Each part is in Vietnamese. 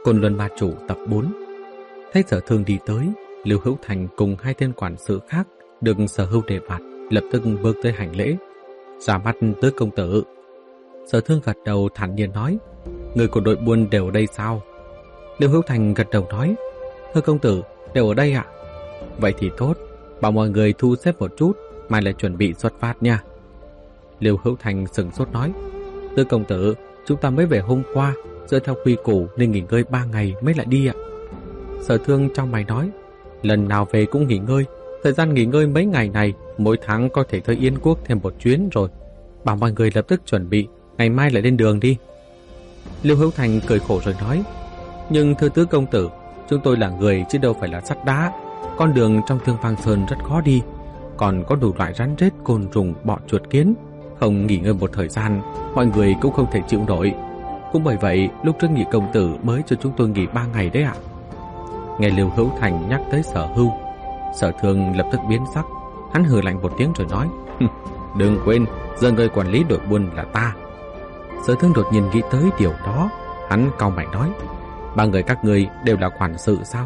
Côn Luân Ma Chủ tập 4. Thấy Sở Thương đi tới, Lưu Hữu Thành cùng hai tên quản sự khác được Sở Hưu đề bạt, lập tức bước tới hành lễ. Ra mắt tứ công tử. Sở Thương gật đầu thản nhiên nói: Người của đội buôn đều ở đây sao? Lưu Hữu Thành gật đầu nói: Thưa công tử, đều ở đây ạ. Vậy thì tốt, bảo mọi người thu xếp một chút, mai lại chuẩn bị xuất phát nha. Lưu Hữu Thành sửng sốt nói: Tứ công tử, chúng ta mới về hôm qua, dựa theo quy củ nên nghỉ ngơi 3 ngày mới lại đi ạ. Sở Thương trong mày nói: Lần nào về cũng nghỉ ngơi, thời gian nghỉ ngơi mấy ngày này, mỗi tháng có thể tới Yên Quốc thêm một chuyến rồi. Bảo mọi người lập tức chuẩn bị, ngày mai lại lên đường đi. Lưu Hữu Thành cười khổ rồi nói: Nhưng thưa tứ công tử, chúng tôi là người chứ đâu phải là sắt đá. Con đường trong Thương Vang Sơn rất khó đi, còn có đủ loại rắn rết, côn trùng, bọ chuột kiến. Không nghỉ ngơi một thời gian, mọi người cũng không thể chịu nổi. Cũng bởi vậy, lúc trước Nhị công tử mới cho chúng tôi nghỉ 3 ngày đấy ạ. Nghe Lưu Hữu Thành nhắc tới Sở Hưu, Sở Thương lập tức biến sắc. Hắn hừ lạnh một tiếng rồi nói: Đừng quên, giờ người quản lý đội buôn là ta. Sở Thương đột nhiên nghĩ tới điều đó, hắn cau mày nói: 3 người các ngươi đều là quản sự sao?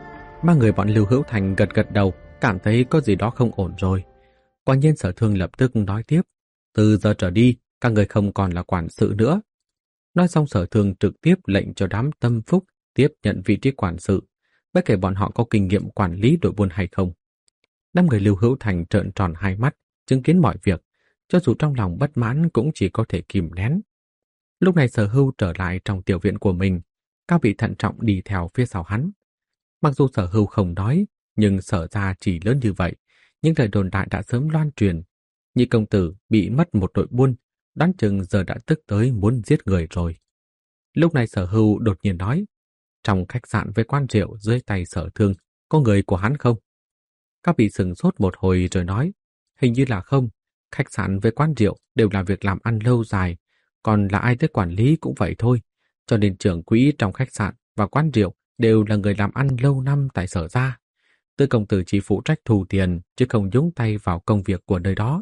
3 người bọn Lưu Hữu Thành gật gật đầu, cảm thấy có gì đó không ổn rồi. Quả nhiên Sở Thương lập tức nói tiếp: Từ giờ trở đi, các người không còn là quản sự nữa. Nói xong Sở Thương trực tiếp lệnh cho đám tâm phúc tiếp nhận vị trí quản sự, bất kể bọn họ có kinh nghiệm quản lý đội buôn hay không. Đám người Lưu Hữu Thành trợn tròn hai mắt, chứng kiến mọi việc, cho dù trong lòng bất mãn cũng chỉ có thể kìm nén. Lúc này Sở Hưu trở lại trong tiểu viện của mình, Cao Bị thận trọng đi theo phía sau hắn. Mặc dù Sở Hưu không nói, nhưng Sở gia chỉ lớn như vậy, những lời đồn đại đã sớm loan truyền. Nhị công tử bị mất một đội buôn, đoán chừng giờ đã tức tới muốn giết người rồi. Lúc này Sở Hưu đột nhiên nói: Trong khách sạn với quán rượu dưới tay Sở Thương có người của hắn không? Các vị sửng sốt một hồi rồi nói: Hình như là không. Khách sạn với quán rượu đều là việc làm ăn lâu dài, còn là ai tới quản lý cũng vậy thôi. Cho nên trưởng quỹ trong khách sạn và quán rượu đều là người làm ăn lâu năm tại Sở gia. Tư công tử chỉ phụ trách thu tiền chứ không nhúng tay vào công việc của nơi đó.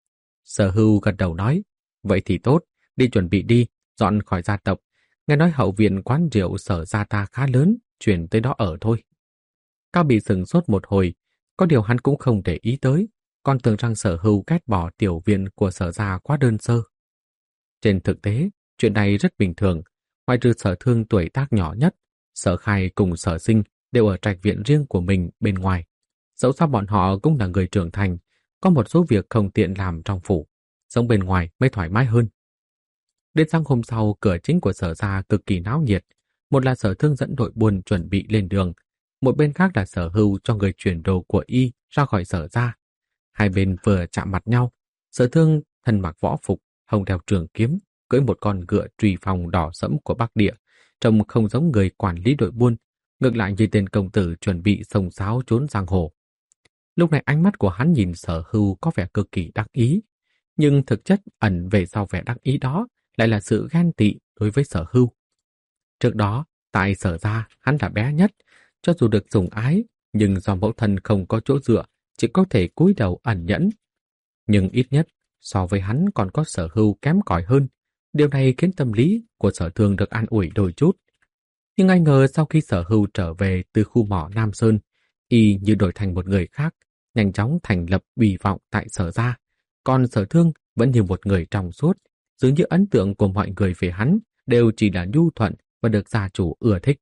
Sở Hưu gật đầu nói: Vậy thì tốt, đi chuẩn bị đi, dọn khỏi gia tộc. Nghe nói hậu viện quán rượu Sở gia ta khá lớn, chuyển tới đó ở thôi. Cao Bị sửng sốt một hồi, có điều hắn cũng không để ý tới, còn tưởng rằng Sở Hưu ghét bỏ tiểu viện của Sở gia quá đơn sơ. Trên thực tế, chuyện này rất bình thường, ngoại trừ Sở Thương tuổi tác nhỏ nhất, Sở Khai cùng Sở Sinh đều ở trạch viện riêng của mình bên ngoài. Dẫu sao bọn họ cũng là người trưởng thành, có một số việc không tiện làm trong phủ, sống bên ngoài mới thoải mái hơn. Đến sáng hôm sau, cửa chính của Sở gia cực kỳ náo nhiệt. Một là Sở Thương dẫn đội buôn chuẩn bị lên đường, một bên khác là Sở Hưu cho người chuyển đồ của y ra khỏi Sở gia. Hai bên vừa chạm mặt nhau, Sở Thương thân mặc võ phục, hông đeo trường kiếm, cưỡi một con ngựa truy phong đỏ sẫm của Bắc Địa, trông không giống người quản lý đội buôn, ngược lại như tên công tử chuẩn bị xông xáo trốn giang hồ. Lúc này ánh mắt của hắn nhìn Sở Hưu có vẻ cực kỳ đắc ý, nhưng thực chất ẩn về sau vẻ đắc ý đó lại là sự ghen tị đối với Sở Hưu. Trước đó, tại Sở gia hắn là bé nhất, cho dù được sủng ái, nhưng do mẫu thân không có chỗ dựa, chỉ có thể cúi đầu ẩn nhẫn. Nhưng ít nhất, so với hắn còn có Sở Hưu kém cỏi hơn. Điều này khiến tâm lý của Sở Thương được an ủi đôi chút. Nhưng ai ngờ sau khi Sở Hưu trở về từ khu mỏ Nam Sơn, y như đổi thành một người khác, nhanh chóng thành lập uy vọng tại Sở gia. Còn Sở Thương vẫn như một người trong suốt, dường như ấn tượng của mọi người về hắn đều chỉ là nhu thuận và được gia chủ ưa thích.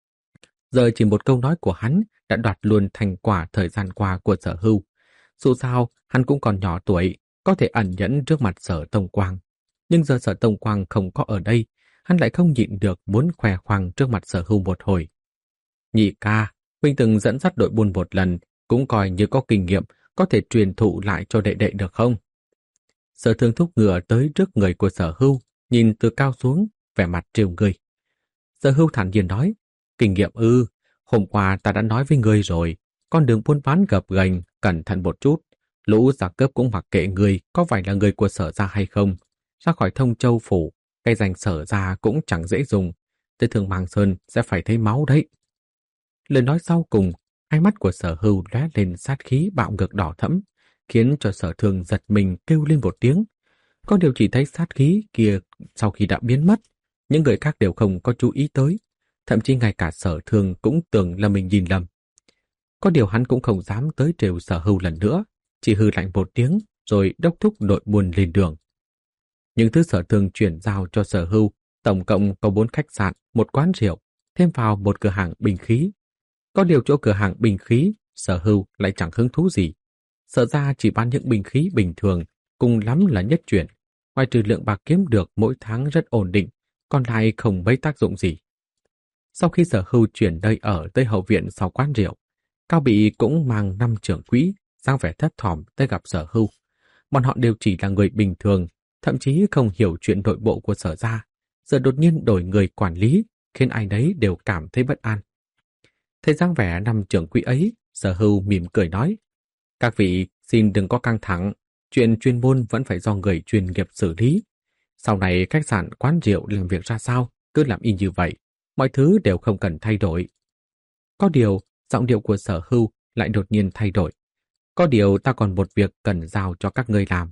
Giờ chỉ một câu nói của hắn đã đoạt luôn thành quả thời gian qua của Sở Hưu. Dù sao, hắn cũng còn nhỏ tuổi, có thể ẩn nhẫn trước mặt Sở Tông Quang. Nhưng giờ Sở Tông Quang không có ở đây, hắn lại không nhịn được muốn khoe khoang trước mặt Sở Hưu một hồi. Nhị ca, huynh từng dẫn dắt đội buôn một lần, cũng coi như có kinh nghiệm, có thể truyền thụ lại cho đệ đệ được không? Sở Thương thúc ngựa tới trước người của Sở Hưu, nhìn từ cao xuống, vẻ mặt trêu người. Sở Hưu thản nhiên nói: Kinh nghiệm ư? Hôm qua ta đã nói với ngươi rồi, con đường buôn bán gập ghềnh, cẩn thận một chút. Lũ giặc cướp cũng mặc kệ ngươi có phải là người của Sở gia hay không. Ra khỏi Thông Châu phủ, cái danh Sở gia cũng chẳng dễ dùng. Tới Thương Mang Sơn sẽ phải thấy máu đấy. Lời nói sau cùng, ánh mắt của Sở Hưu lóe lên sát khí bạo ngược đỏ thẫm, khiến cho Sở Thương giật mình kêu lên một tiếng. Có điều chỉ thấy sát khí kia sau khi đã biến mất, những người khác đều không có chú ý tới. thậm chí ngay cả Sở Thương cũng tưởng là mình nhìn lầm. Có điều hắn cũng không dám tới trêu Sở Hưu lần nữa, chỉ hừ lạnh một tiếng rồi đốc thúc đội buôn lên đường. Những thứ Sở Thương chuyển giao cho Sở Hưu tổng cộng có 4 khách sạn, một quán rượu, thêm vào một cửa hàng binh khí. Có điều chỗ cửa hàng binh khí, Sở Hưu lại chẳng hứng thú gì. Sở ra chỉ bán những binh khí bình thường, cùng lắm là nhất chuyển. Ngoài trừ lượng bạc kiếm được mỗi tháng rất ổn định, còn lại không mấy tác dụng gì. Sau khi Sở Hưu chuyển nơi ở tới hậu viện sau quán rượu, Cao Bị cũng mang 5 trưởng quỹ, dáng vẻ thấp thỏm tới gặp Sở Hưu. Bọn họ đều chỉ là người bình thường, thậm chí không hiểu chuyện nội bộ của Sở ra. Giờ đột nhiên đổi người quản lý, khiến ai nấy đều cảm thấy bất an. Thấy dáng vẻ 5 trưởng quỹ ấy, Sở Hưu mỉm cười nói: các vị xin đừng có căng thẳng, chuyện chuyên môn vẫn phải do người chuyên nghiệp xử lý. Sau này khách sạn quán rượu làm việc ra sao, cứ làm y như vậy, mọi thứ đều không cần thay đổi. Có điều, giọng điệu của Sở Hưu lại đột nhiên thay đổi. Có điều ta còn một việc cần giao cho các ngươi làm.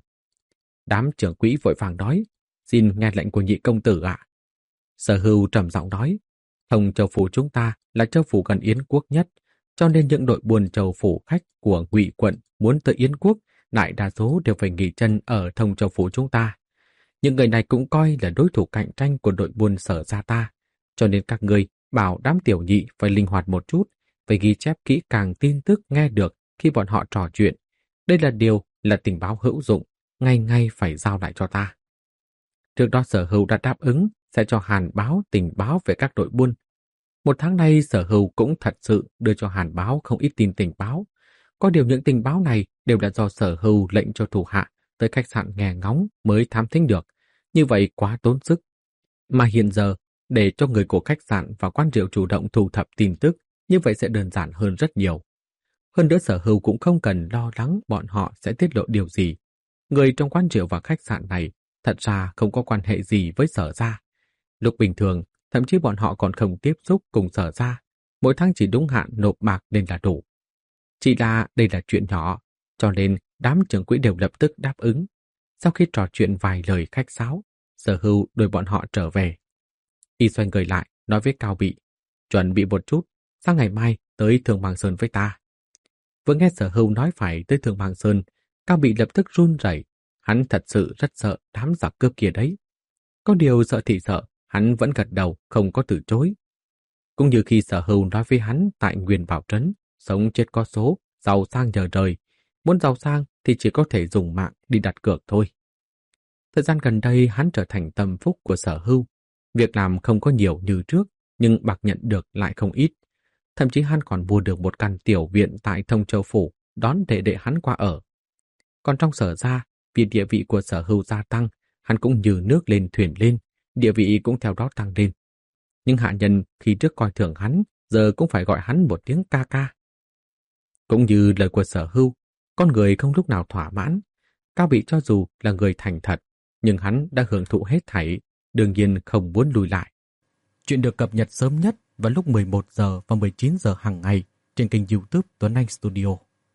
Đám trưởng quỹ vội vàng nói: xin nghe lệnh của nhị công tử ạ. Sở Hưu trầm giọng nói: Thông Châu Phủ chúng ta là châu phủ gần Yến Quốc nhất, cho nên những đội buôn Châu Phủ khách của Ngụy quận muốn tới Yến Quốc, đại đa số đều phải nghỉ chân ở Thông Châu Phủ chúng ta. Những người này cũng coi là đối thủ cạnh tranh của đội buôn Sở gia ta, cho nên các ngươi bảo đám tiểu nhị phải linh hoạt một chút, phải ghi chép kỹ càng tin tức nghe được khi bọn họ trò chuyện. Đây là tình báo hữu dụng, ngay ngay phải giao lại cho ta. Trước đó Sở Hưu đã đáp ứng sẽ cho Hàn Báo tình báo về các đội buôn. Một tháng nay Sở Hưu cũng thật sự đưa cho Hàn Báo không ít tin tình báo. Có điều những tình báo này đều là do Sở Hưu lệnh cho thủ hạ tới khách sạn nghe ngóng mới thám thính được. Như vậy quá tốn sức. Mà hiện giờ, để cho người của khách sạn và quán rượu chủ động thu thập tin tức, như vậy sẽ đơn giản hơn rất nhiều. Hơn nữa Sở Hưu cũng không cần lo lắng bọn họ sẽ tiết lộ điều gì. Người trong quán rượu và khách sạn này thật ra không có quan hệ gì với Sở gia. Lúc bình thường, thậm chí bọn họ còn không tiếp xúc cùng Sở gia, mỗi tháng chỉ đúng hạn nộp bạc nên là đủ. Chỉ là đây là chuyện nhỏ, cho nên đám trưởng quỹ đều lập tức đáp ứng. Sau khi trò chuyện vài lời khách sáo, Sở Hưu đuổi bọn họ trở về. Y xoay người lại, nói với Cao Bị: chuẩn bị một chút, sang ngày mai tới Thường Bằng Sơn với ta. Vừa nghe Sở Hưu nói phải tới Thường Bằng Sơn, Cao Bị lập tức run rẩy. Hắn thật sự rất sợ đám giặc cướp kia đấy. Có điều sợ thì sợ, hắn vẫn gật đầu, không có từ chối. Cũng như khi Sở Hưu nói với hắn tại Nguyên Bảo Trấn, sống chết có số, giàu sang nhờ đời. Muốn giàu sang thì chỉ có thể dùng mạng đi đặt cược thôi. Thời gian gần đây hắn trở thành tâm phúc của Sở Hưu. Việc làm không có nhiều như trước, nhưng bạc nhận được lại không ít. Thậm chí hắn còn mua được một căn tiểu viện tại Thông Châu Phủ, đón đệ hắn qua ở. Còn trong Sở gia, vì địa vị của Sở Hưu gia tăng, hắn cũng như nước lên thuyền lên, địa vị cũng theo đó tăng lên. Nhưng hạ nhân khi trước coi thường hắn, giờ cũng phải gọi hắn một tiếng ca ca. Cũng như lời của Sở Hưu, con người không lúc nào thỏa mãn. Cao Bị cho dù là người thành thật, nhưng hắn đã hưởng thụ hết thảy, đương nhiên không muốn lùi lại. Chuyện được cập nhật sớm nhất vào lúc 11 giờ và 19 giờ hàng ngày trên kênh YouTube Tuấn Anh Studio.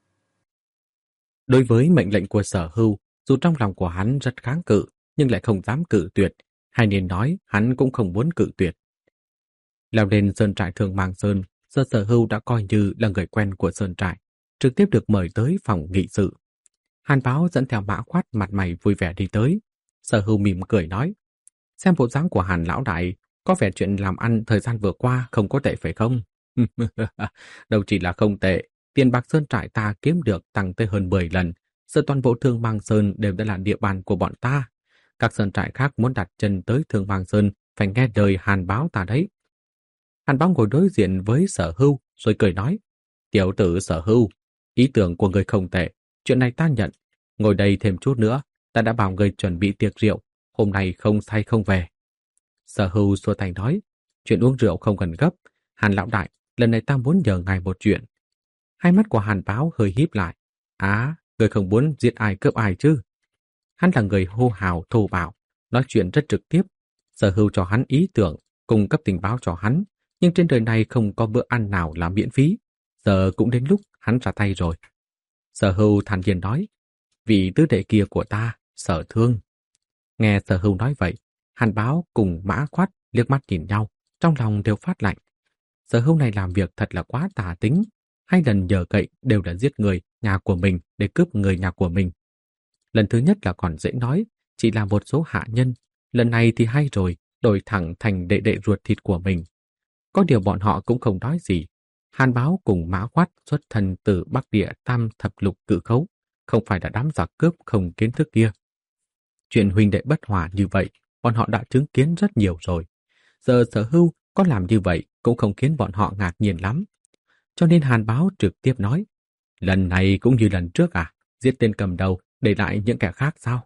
Đối với mệnh lệnh của Sở Hưu, dù trong lòng của hắn rất kháng cự, nhưng lại không dám cự tuyệt, hay nên nói hắn cũng không muốn cự tuyệt. Leo lên sơn trại Thường Mang Sơn, Sở Hưu đã coi như là người quen của sơn trại, trực tiếp được mời tới phòng nghị sự. Hàn Báo dẫn theo Mã Khoát mặt mày vui vẻ đi tới. Sở Hưu mỉm cười nói: xem bộ dáng của Hàn lão đại, có vẻ chuyện làm ăn thời gian vừa qua không có tệ phải không? Đâu chỉ là không tệ, tiền bạc sơn trại ta kiếm được tăng tới hơn 10 lần, giờ toàn bộ Thương Mang Sơn đều đã là địa bàn của bọn ta. Các sơn trại khác muốn đặt chân tới Thương Mang Sơn phải nghe lời Hàn Báo ta đấy. Hàn Báo ngồi đối diện với Sở Hưu rồi cười nói: tiểu tử Sở Hưu, ý tưởng của người không tệ, chuyện này ta nhận. Ngồi đây thêm chút nữa, ta đã bảo người chuẩn bị tiệc rượu, hôm nay không say không về. Sở Hưu xua tay nói: chuyện uống rượu không cần gấp, Hàn lão đại, lần này ta muốn nhờ ngài một chuyện. Hai mắt của Hàn Báo hơi híp lại. Người không muốn giết ai cướp ai chứ? Hắn là người hô hào thô bạo, nói chuyện rất trực tiếp. Sở Hưu cho hắn ý tưởng, cung cấp tình báo cho hắn, nhưng trên đời này không có bữa ăn nào là miễn phí. Giờ cũng đến lúc hắn ra tay rồi. Sở Hưu thản nhiên nói: vị tứ đệ kia của ta, Sở Thương. Nghe Sở Hưu nói vậy, Hàn Báo cùng Mã Khoát liếc mắt nhìn nhau, trong lòng đều phát lạnh. Sở Hưu này làm việc thật là quá tà tính. 2 lần nhờ cậy đều là giết người nhà của mình để cướp người nhà của mình. Lần thứ nhất là còn dễ nói, chỉ là một số hạ nhân. Lần này thì hay rồi, đổi thẳng thành đệ đệ ruột thịt của mình. Có điều bọn họ cũng không nói gì. Hàn Báo cùng Mã Khoát xuất thân từ Bắc Địa Tam Thập Lục Cự Khấu, không phải là đám giặc cướp không kiến thức kia. Chuyện huynh đệ bất hòa như vậy, bọn họ đã chứng kiến rất nhiều rồi. Giờ Sở Hưu có làm như vậy cũng không khiến bọn họ ngạc nhiên lắm. Cho nên Hàn Báo trực tiếp nói, lần này cũng như lần trước à, giết tên cầm đầu, để lại những kẻ khác sao?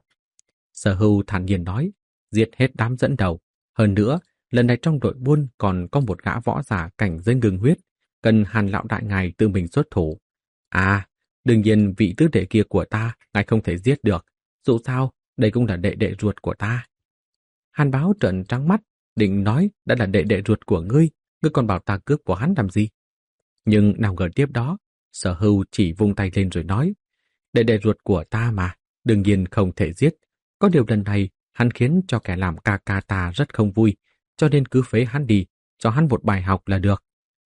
Sở Hưu thản nhiên nói, giết hết đám dẫn đầu. Hơn nữa, lần này trong đội buôn còn có một gã võ giả cảnh giới ngưng huyết, cần Hàn lão đại ngài tự mình xuất thủ. À, đương nhiên vị tứ đệ kia của ta, ngài không thể giết được. Dù sao, đây cũng là đệ đệ ruột của ta. Hàn Báo trợn trắng mắt, định nói đã là đệ đệ ruột của ngươi còn bảo ta cướp của hắn làm gì? Nhưng nào ngờ tiếp đó, Sở Hưu chỉ vung tay lên rồi nói, đệ đệ ruột của ta mà, đương nhiên không thể giết. Có điều lần này, hắn khiến cho kẻ làm ca ca ta rất không vui, cho nên cứ phế hắn đi, cho hắn một bài học là được.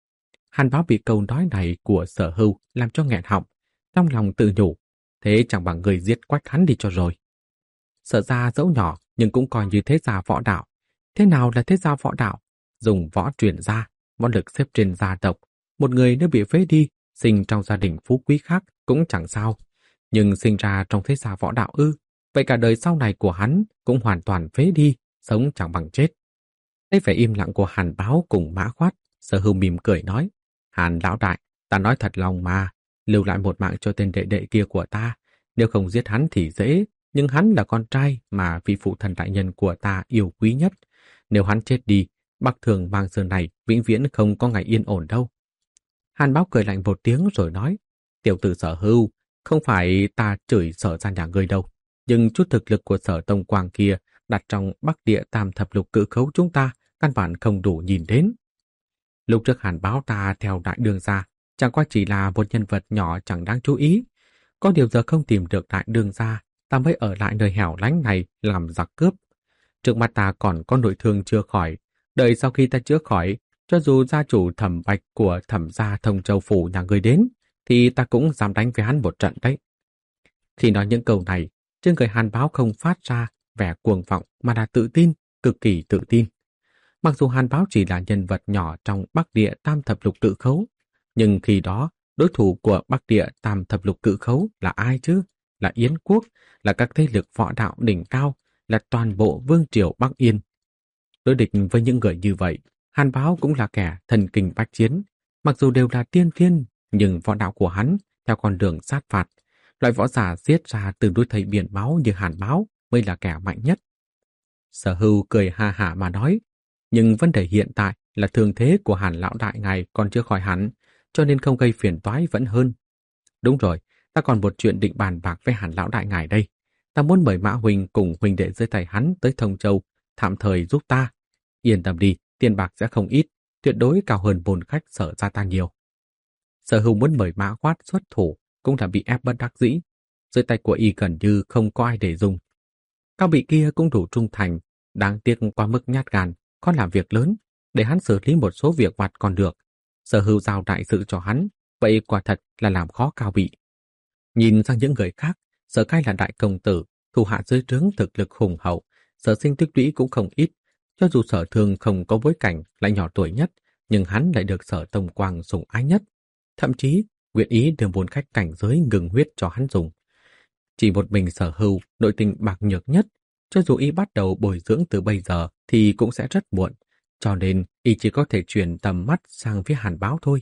Hàn Báo bị câu nói này của Sở Hưu làm cho nghẹn họng, trong lòng tự nhủ, thế chẳng bằng người giết quách hắn đi cho rồi. Sở ra dẫu nhỏ nhưng cũng coi như thế gia võ đạo. Thế nào là thế gia võ đạo? Dùng võ truyền gia, võ lực xếp trên gia tộc. Một người nếu bị phế đi, sinh trong gia đình phú quý khác cũng chẳng sao. Nhưng sinh ra trong thế gia võ đạo ư, vậy cả đời sau này của hắn cũng hoàn toàn phế đi, sống chẳng bằng chết. Thấy vẻ im lặng của Hàn Báo cùng Mã Khoát, Sở Hưu mỉm cười nói, Hàn lão đại, ta nói thật lòng mà, lưu lại một mạng cho tên đệ đệ kia của ta. Nếu không giết hắn thì dễ, nhưng hắn là con trai mà vị phụ thần đại nhân của ta yêu quý nhất. Nếu hắn chết đi, Bắc Thường Mang Sơn này vĩnh viễn không có ngày yên ổn đâu. Hàn Báo cười lạnh một tiếng rồi nói, tiểu tử Sở Hưu, không phải ta chửi Sở ra nhà ngươi đâu, nhưng chút thực lực của Sở Tông Quang kia đặt trong Bắc Địa Tam Thập Lục Cự Khấu chúng ta căn bản không đủ nhìn đến. Lúc trước Hàn Báo ta theo đại đương gia, chẳng qua chỉ là một nhân vật nhỏ chẳng đáng chú ý. Có điều giờ không tìm được đại đương gia, ta mới ở lại nơi hẻo lánh này làm giặc cướp. Trước mặt ta còn có nội thương chưa khỏi, đợi sau khi ta chữa khỏi, cho dù gia chủ Thẩm Bạch của Thẩm gia Thông Châu Phủ nhà ngươi đến, thì ta cũng dám đánh với hắn một trận đấy. Khi nói những câu này, trên người Hàn Báo không phát ra vẻ cuồng vọng mà là tự tin, cực kỳ tự tin. Mặc dù Hàn Báo chỉ là nhân vật nhỏ trong Bắc Địa Tam Thập Lục Cự Khấu, nhưng khi đó đối thủ của Bắc Địa Tam Thập Lục Cự Khấu là ai chứ? Là Yến Quốc, là các thế lực võ đạo đỉnh cao, là toàn bộ vương triều Bắc Yên. Đối địch với những người như vậy, Hàn Báo cũng là kẻ thần kinh bách chiến. Mặc dù đều là tiên thiên, nhưng võ đạo của hắn theo con đường sát phạt. Loại võ giả giết ra từ núi thây biển máu như Hàn Báo mới là kẻ mạnh nhất. Sở Hưu cười ha hả mà nói, nhưng vấn đề hiện tại là thương thế của Hàn lão đại ngài còn chưa khỏi hẳn, cho nên không gây phiền toái vẫn hơn. Đúng rồi, ta còn một chuyện định bàn bạc với Hàn lão đại ngài đây. Ta muốn mời Mã huynh cùng huynh đệ dưới tay hắn tới Thông Châu, tạm thời giúp ta. Yên tâm đi, tiền bạc sẽ không ít, tuyệt đối cao hơn bồn khách Sở ra ta nhiều. Sở Hưu muốn mời Mã Khoát xuất thủ, cũng là bị ép bất đắc dĩ. Dưới tay của y gần như không có ai để dùng. Cao Bị kia cũng đủ trung thành, đáng tiếc quá mức nhát gan, khó làm việc lớn, để hắn xử lý một số việc vặt còn được. Sở Hưu giao đại sự cho hắn, vậy quả thật là làm khó Cao Bị. Nhìn sang những người khác, Sở Khai là đại công tử, thủ hạ dưới trướng thực lực hùng hậu, Sở Sinh tích lũy cũng không ít. Cho dù Sở Thương không có bối cảnh, lại nhỏ tuổi nhất, nhưng hắn lại được Sở Tông Quang sủng ái nhất. Thậm chí, nguyện ý đưa bốn khách cảnh giới ngừng huyết cho hắn dùng. Chỉ một mình Sở Hưu, nội tình bạc nhược nhất, cho dù y bắt đầu bồi dưỡng từ bây giờ thì cũng sẽ rất muộn, cho nên y chỉ có thể chuyển tầm mắt sang phía Hàn Báo thôi.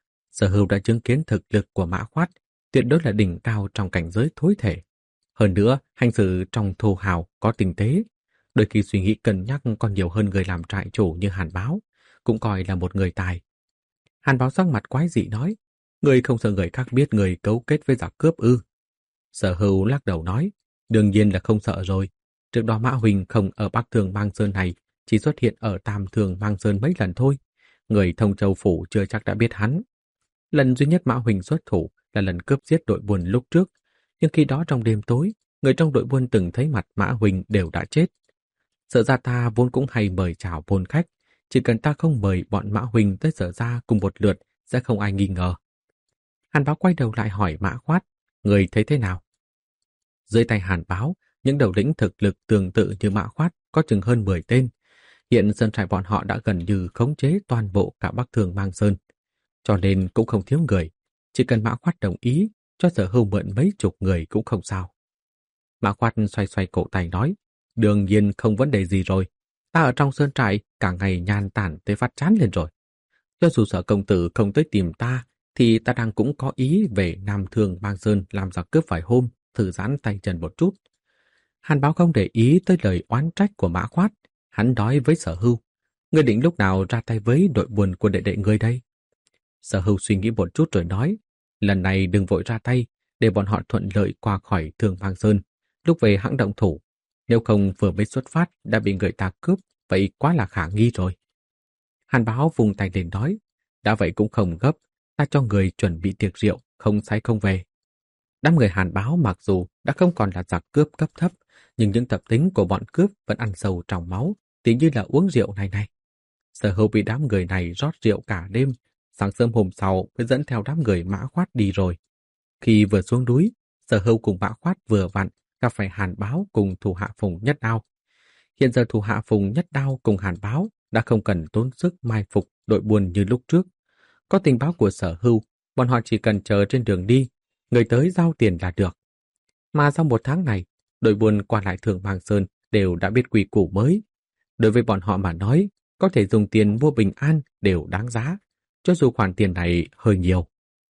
Sở Hưu đã chứng kiến thực lực của Mã Khoát, tuyệt đối là đỉnh cao trong cảnh giới thối thể. Hơn nữa, hành xử trong thô hào có tinh tế, đôi khi suy nghĩ cân nhắc còn nhiều hơn người làm trại chủ như Hàn Báo, cũng coi là một người tài. Hàn Báo sắc mặt quái dị nói, người không sợ người khác biết người cấu kết với giặc cướp ư? Sở Hưu lắc đầu nói, đương nhiên là không sợ rồi. Trước đó Mã Huỳnh không ở Bắc Thường Mang Sơn này, chỉ xuất hiện ở Tam Thường Mang Sơn mấy lần thôi. Người Thông Châu Phủ chưa chắc đã biết hắn. Lần duy nhất Mã Huỳnh xuất thủ là lần cướp giết đội buôn lúc trước, nhưng khi đó trong đêm tối, người trong đội buôn từng thấy mặt Mã Huỳnh đều đã chết. Sở ra ta vốn cũng hay mời chào buôn khách, Chỉ cần ta không mời bọn Mã Huỳnh tới Sở gia cùng một lượt sẽ không ai nghi ngờ. Hàn Báo quay đầu lại hỏi Mã Khoát, người thấy thế nào? Dưới tay Hàn Báo, những đầu lĩnh thực lực tương tự như Mã Khoát có chừng hơn 10 tên. Hiện sơn trại bọn họ đã gần như khống chế toàn bộ cả Bắc Thương Mang Sơn, cho nên cũng không thiếu người. Chỉ cần Mã Khoát đồng ý, cho Sở Hưu mượn mấy chục người cũng không sao. Mã Khoát xoay xoay cổ tay nói, đương nhiên không vấn đề gì rồi. Ta ở trong sơn trại cả ngày nhàn tản tới phát chán lên rồi. Cho dù Sở công tử không tới tìm ta, thì ta đang cũng có ý về Nam Thương Mang Sơn làm giặc cướp vài hôm, thử giãn tay chân một chút. Hàn Báo không để ý tới lời oán trách của Mã Khoát. Hắn nói với Sở Hưu, ngươi định lúc nào ra tay với đội buôn của đệ đệ ngươi đây? Sở Hưu suy nghĩ một chút rồi nói, lần này đừng vội ra tay, để bọn họ thuận lợi qua khỏi Thương Mang Sơn, lúc về hãng động thủ. Nếu không vừa mới xuất phát đã bị người ta cướp, vậy quá là khả nghi rồi. Hàn Báo vùng tay lên nói, đã vậy cũng không gấp, ta cho người chuẩn bị tiệc rượu, không say không về. Đám người Hàn Báo mặc dù đã không còn là giặc cướp cấp thấp, nhưng những tập tính của bọn cướp vẫn ăn sâu trong máu, tỉ như là uống rượu này. Sở Hưu bị đám người này rót rượu cả đêm, sáng sớm hôm sau mới dẫn theo đám người Mã Khoát đi rồi. Khi vừa xuống núi, Sở Hưu cùng Mã Khoát vừa vặn gặp phải Hàn Báo cùng thủ hạ Phùng Nhất Đao. Hiện giờ thủ hạ Phùng Nhất Đao cùng Hàn Báo đã không cần tốn sức mai phục đội buôn như lúc trước. Có tình báo của Sở Hưu, bọn họ chỉ cần chờ trên đường đi, người tới giao tiền là được. Mà sau một tháng này, đội buôn qua lại Thương Mang Sơn đều đã biết quy củ mới. Đối với bọn họ mà nói, có thể dùng tiền mua bình an đều đáng giá, cho dù khoản tiền này hơi nhiều.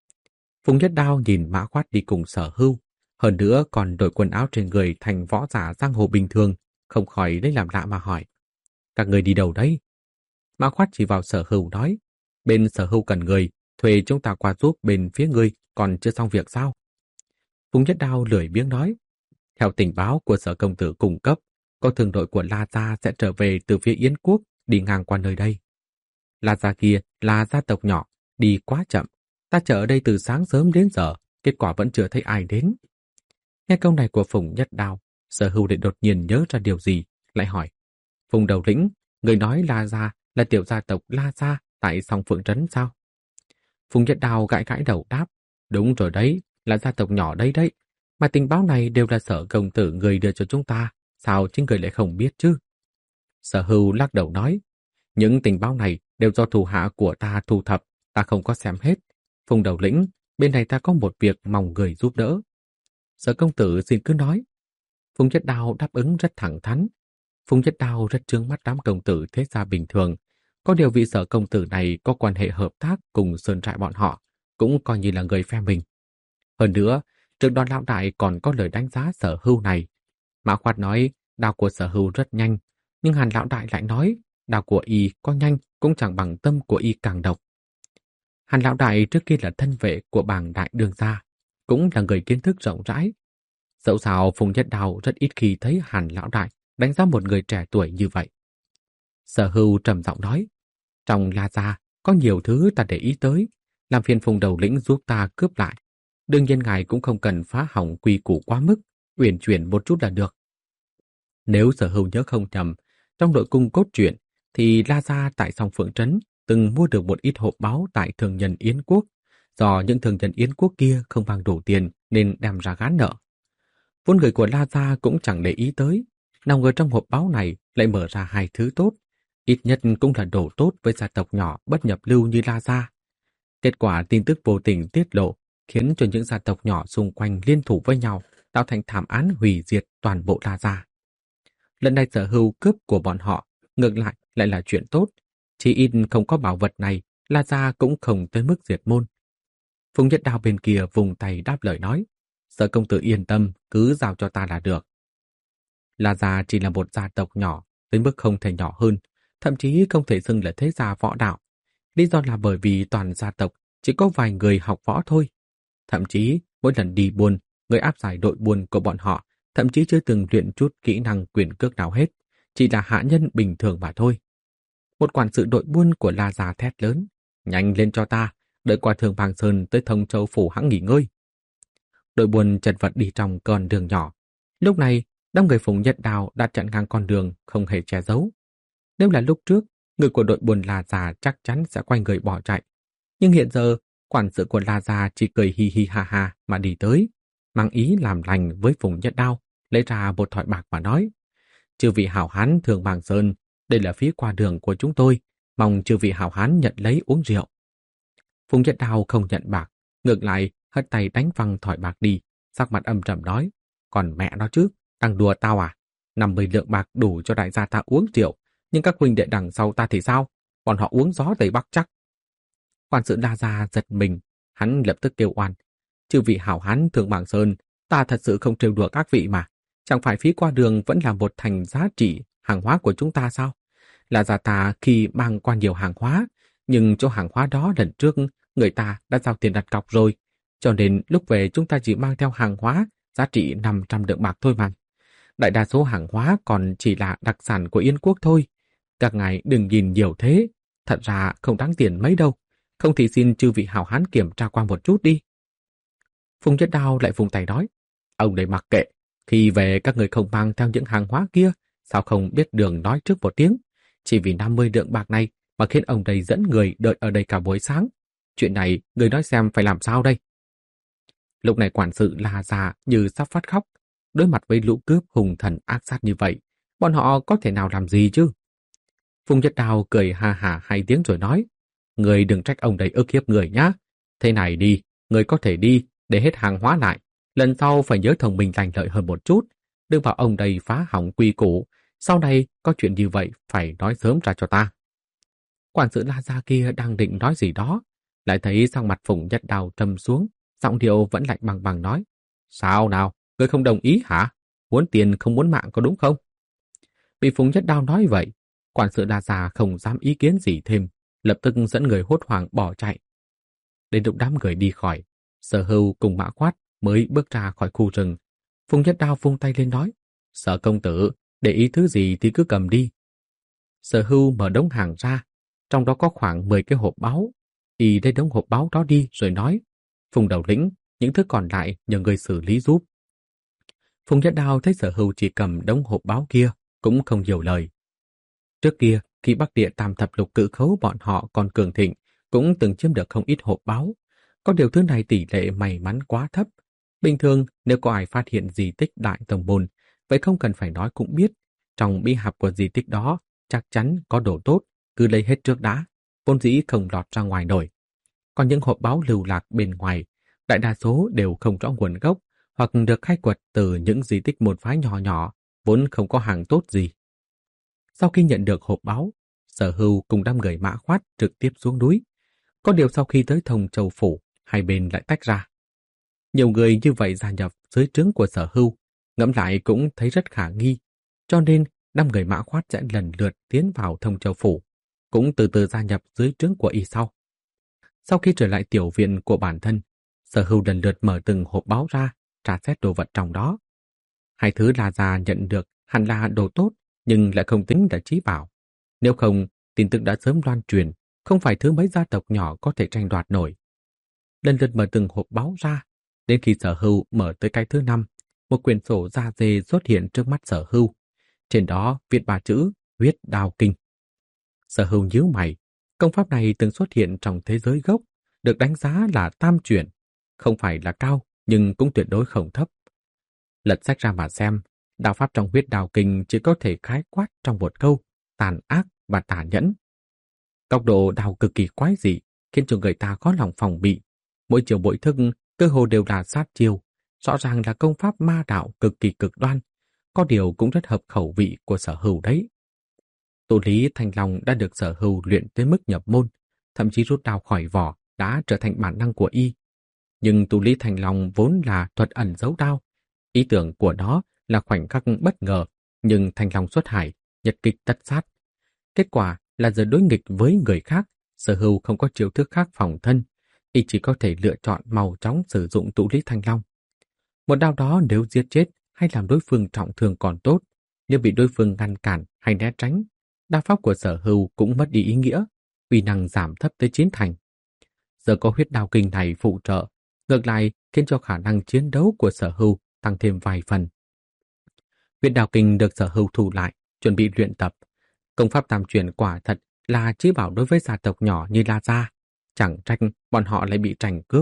Phùng Nhất Đao nhìn Mã Khoát đi cùng Sở Hưu, hơn nữa còn đội quần áo trên người thành võ giả giang hồ bình thường, không khỏi lấy làm lạ mà hỏi. Các người đi đâu đấy? Mã Khoát chỉ vào Sở Hưu nói, bên Sở Hưu cần người, thuê chúng ta qua giúp bên phía ngươi, còn chưa xong việc sao? Phùng Nhất Đao lười biếng nói, theo tình báo của Sở công tử cung cấp, có thương đội của La Gia sẽ trở về từ phía Yến Quốc đi ngang qua nơi đây. La Gia kia là gia tộc nhỏ, đi quá chậm. Ta chờ ở đây từ sáng sớm đến giờ, kết quả vẫn chưa thấy ai đến. Nghe câu này của Phùng Nhất Đao, Sở Hưu đột nhiên nhớ ra điều gì, lại hỏi. Phùng đầu lĩnh, người nói La Gia là tiểu gia tộc La Gia tại Song Phượng Trấn sao? Phùng Nhất Đao gãi gãi đầu đáp, đúng rồi đấy, là gia tộc nhỏ đấy đấy. Mà tình báo này đều là Sở công tử người đưa cho chúng ta, sao chính người lại không biết chứ? Sở Hưu lắc đầu nói, những tình báo này đều do thủ hạ của ta thu thập, ta không có xem hết. Phùng đầu lĩnh, bên này ta có một việc mong người giúp đỡ. Sở công tử xin cứ nói. Phùng Nhất Đao đáp ứng rất thẳng thắn. Phùng Nhất Đao rất trướng mắt đám công tử thế gia bình thường. Có điều vị Sở công tử này có quan hệ hợp tác cùng sơn trại bọn họ, cũng coi như là người phe mình. Hơn nữa, Trưởng đoàn lão đại còn có lời đánh giá Sở Hưu này. Mã Khoát nói đao của Sở Hưu rất nhanh, nhưng Hàn lão đại lại nói đao của y có nhanh cũng chẳng bằng tâm của y càng độc. Hàn lão đại trước kia là thân vệ của bảng đại đường gia, cũng là người kiến thức rộng rãi. Dẫu sao Phùng Nhất Đao rất ít khi thấy Hàn lão đại đánh giá một người trẻ tuổi như vậy. Sở Hưu trầm giọng nói, trong La Gia có nhiều thứ ta để ý tới, làm phiền Phùng đầu lĩnh giúp ta cướp lại. Đương nhiên ngài cũng không cần phá hỏng quy củ quá mức, uyển chuyển một chút là được. Nếu Sở Hưu nhớ không nhầm, trong nội cung cốt truyện thì La Gia tại Song Phượng Trấn từng mua được một ít hộp báu tại thương nhân Yến Quốc, do những thương nhân Yến Quốc kia không mang đủ tiền nên đem ra gán nợ. Vốn người của La Gia cũng chẳng để ý tới, nào ngờ trong hộp báu này lại mở ra hai thứ tốt, ít nhất cũng là đồ tốt với gia tộc nhỏ bất nhập lưu như La Gia. Kết quả tin tức vô tình tiết lộ khiến cho những gia tộc nhỏ xung quanh liên thủ với nhau, tạo thành thảm án hủy diệt toàn bộ La Gia. Lần này Sở Hưu cướp của bọn họ, ngược lại là chuyện tốt. Chỉ ít không có bảo vật này, La Gia cũng không tới mức diệt môn. Phùng Nhất Đao bên kia vùng tay đáp lời nói, Sở công tử yên tâm, cứ giao cho ta là được. La Gia chỉ là một gia tộc nhỏ, tới mức không thể nhỏ hơn, thậm chí không thể xưng là thế gia võ đạo. Lý do là bởi vì toàn gia tộc chỉ có vài người học võ thôi. Thậm chí mỗi lần đi buôn, người áp giải đội buôn của bọn họ thậm chí chưa từng luyện chút kỹ năng quyền cước nào hết, chỉ là hạ nhân bình thường mà thôi. Một quản sự đội buôn của La Gia thét lớn, nhanh lên cho ta, đợi qua Thương Mang Sơn tới Thông Châu phủ hãng nghỉ ngơi. Đội buôn chật vật đi trong con đường nhỏ. Lúc này, đám người Phùng Nhất Đao đã chặn ngang con đường, không hề che giấu. Nếu là lúc trước, người của đội buôn La Gia chắc chắn sẽ quay người bỏ chạy. Nhưng hiện giờ, quản sự của La Gia chỉ cười hi hi ha ha mà đi tới, mang ý làm lành với Phùng Nhất Đao, lấy ra một thỏi bạc mà nói: chư vị hảo hán thường Bàng Sơn, đây là phí qua đường của chúng tôi, mong chư vị hảo hán nhận lấy uống rượu. Phùng Nhất Đao không nhận bạc, ngược lại hất tay đánh văng thỏi bạc đi, sắc mặt âm trầm nói: còn mẹ nó chứ, đang đùa tao à? 50 lượng bạc đủ cho đại gia ta uống rượu, nhưng các huynh đệ đằng sau ta thì sao? Bọn họ uống gió Tây Bắc chắc. Quản sự La Gia giật mình, hắn lập tức kêu oan: chư vị hảo hán thường Bàng Sơn, ta thật sự không trêu đùa các vị mà. Chẳng phải phí qua đường vẫn là một thành giá trị hàng hóa của chúng ta sao? Là gia ta khi mang qua nhiều hàng hóa, nhưng chỗ hàng hóa đó lần trước người ta đã giao tiền đặt cọc rồi, cho nên lúc về chúng ta chỉ mang theo hàng hóa giá trị 500 lượng bạc thôi mà. Đại đa số hàng hóa còn chỉ là đặc sản của Yên Quốc thôi. Các ngài đừng nhìn nhiều thế, thật ra không đáng tiền mấy đâu. Không thì xin chư vị hảo hán kiểm tra qua một chút đi. Phùng Nhất Đao lại vùng tay nói: ông đây mặc kệ, khi về các người không mang theo những hàng hóa kia, sao không biết đường nói trước một tiếng? Chỉ vì 50 lượng bạc này mà khiến ông đây dẫn người đợi ở đây cả buổi sáng. Chuyện này người nói xem phải làm sao đây? Lúc này quản sự La Gia như sắp phát khóc. Đối mặt với lũ cướp hùng thần ác sát như vậy, bọn họ có thể nào làm gì chứ? Phùng Nhất Đao cười ha hả 2 tiếng rồi nói: người đừng trách ông đây ức hiếp người nhá. Thế này đi, người có thể đi để hết hàng hóa lại. Lần sau phải nhớ thông minh lành lợi hơn một chút. Đừng bảo ông đây phá hỏng quy củ. Sau này có chuyện như vậy phải nói sớm ra cho ta. Quản sự La Gia kia đang định nói gì đó, lại thấy sắc mặt Phùng Nhất Đao trầm xuống, giọng điệu vẫn lạnh bằng bằng nói: sao nào, người không đồng ý hả? Muốn tiền không muốn mạng có đúng không? Bị Phùng Nhất Đao nói vậy, quản sự La Gia không dám ý kiến gì thêm, lập tức dẫn người hốt hoảng bỏ chạy. Đến lúc đám người đi khỏi, Sở Hưu cùng Mã Quát mới bước ra khỏi khu rừng. Phùng Nhất Đao vung tay lên nói: Sở công tử, để ý thứ gì thì cứ cầm đi. Sở Hưu mở đống hàng ra, trong đó có khoảng 10 cái hộp báu. Y lấy đống hộp báu đó đi rồi nói: Phùng đầu lĩnh, những thứ còn lại nhờ người xử lý giúp. Phùng Nhất Đao thấy Sở Hưu chỉ cầm đống hộp báu kia, cũng không nhiều lời. Trước kia, khi Bắc Địa Tam Thập Lục Cự Khấu bọn họ còn cường thịnh, cũng từng chiếm được không ít hộp báu. Có điều thứ này tỷ lệ may mắn quá thấp. Bình thường, nếu có ai phát hiện di tích Đại Tông Môn, vậy không cần phải nói cũng biết, trong bí hạp của di tích đó chắc chắn có đồ tốt, cứ lấy hết trước đã, vốn dĩ không lọt ra ngoài nổi. Còn những hộp báu lưu lạc bên ngoài, đại đa số đều không rõ nguồn gốc hoặc được khai quật từ những di tích môn phái nhỏ nhỏ, vốn không có hàng tốt gì. Sau khi nhận được hộp báu, Sở Hưu cùng đám người Mã Khoát trực tiếp xuống núi. Có điều sau khi tới Thông Châu Phủ, hai bên lại tách ra. Nhiều người như vậy gia nhập dưới trướng của Sở Hưu, ngẫm lại cũng thấy rất khả nghi, cho nên đám người Mã Khoát sẽ lần lượt tiến vào Thông Châu Phủ, cũng từ từ gia nhập dưới trướng của y sau. Sau khi trở lại tiểu viện của bản thân, Sở Hưu lần lượt mở từng hộp báu ra, tra xét đồ vật trong đó. Hai thứ La Gia nhận được hẳn là đồ tốt, nhưng lại không tính là chí bảo. Nếu không, tin tức đã sớm loan truyền, không phải thứ mấy gia tộc nhỏ có thể tranh đoạt nổi. Lần lượt mở từng hộp báu ra, đến khi Sở Hưu mở tới cái thứ 5, một quyển sổ da dê xuất hiện trước mắt Sở Hưu. Trên đó viết 3 chữ Huyết Đao Kinh. Sở Hưu nhíu mày, công pháp này từng xuất hiện trong thế giới gốc, được đánh giá là tam chuyển, không phải là cao nhưng cũng tuyệt đối không thấp. Lật sách ra mà xem, đạo pháp trong Huyết Đao Kinh chỉ có thể khái quát trong một câu: tàn ác và tàn nhẫn. Góc độ đao cực kỳ quái dị, khiến cho người ta khó lòng phòng bị. Mỗi chiều mỗi thức cơ hồ đều là sát chiêu, rõ ràng là công pháp ma đạo cực kỳ cực đoan, có điều cũng rất hợp khẩu vị của Sở Hưu đấy. Tu lý Thanh Long đã được Sở Hưu luyện tới mức nhập môn, thậm chí rút đao khỏi vỏ đã trở thành bản năng của y. Nhưng tu lý Thanh Long vốn là thuật ẩn giấu đao, ý tưởng của nó là khoảnh khắc bất ngờ, nhưng Thanh Long xuất hải, nhật kích tất sát. Kết quả là giờ đối nghịch với người khác, Sở Hưu không có chiêu thức khác phòng thân, y chỉ có thể lựa chọn mau chóng sử dụng tụ lý Thanh Long. Một đao đó nếu giết chết hay làm đối phương trọng thương còn tốt, nếu bị đối phương ngăn cản hay né tránh, đao pháp của Sở Hưu cũng mất đi ý nghĩa, uy năng giảm thấp tới 9 thành. Giờ có Huyết Đao Kinh này phụ trợ, ngược lại khiến cho khả năng chiến đấu của Sở Hưu tăng thêm vài phần. Huyết Đao Kinh được Sở Hưu thu lại, chuẩn bị luyện tập. Công pháp tam truyền quả thật là chí bảo đối với gia tộc nhỏ như La Gia, chẳng trách bọn họ lại bị tranh cướp.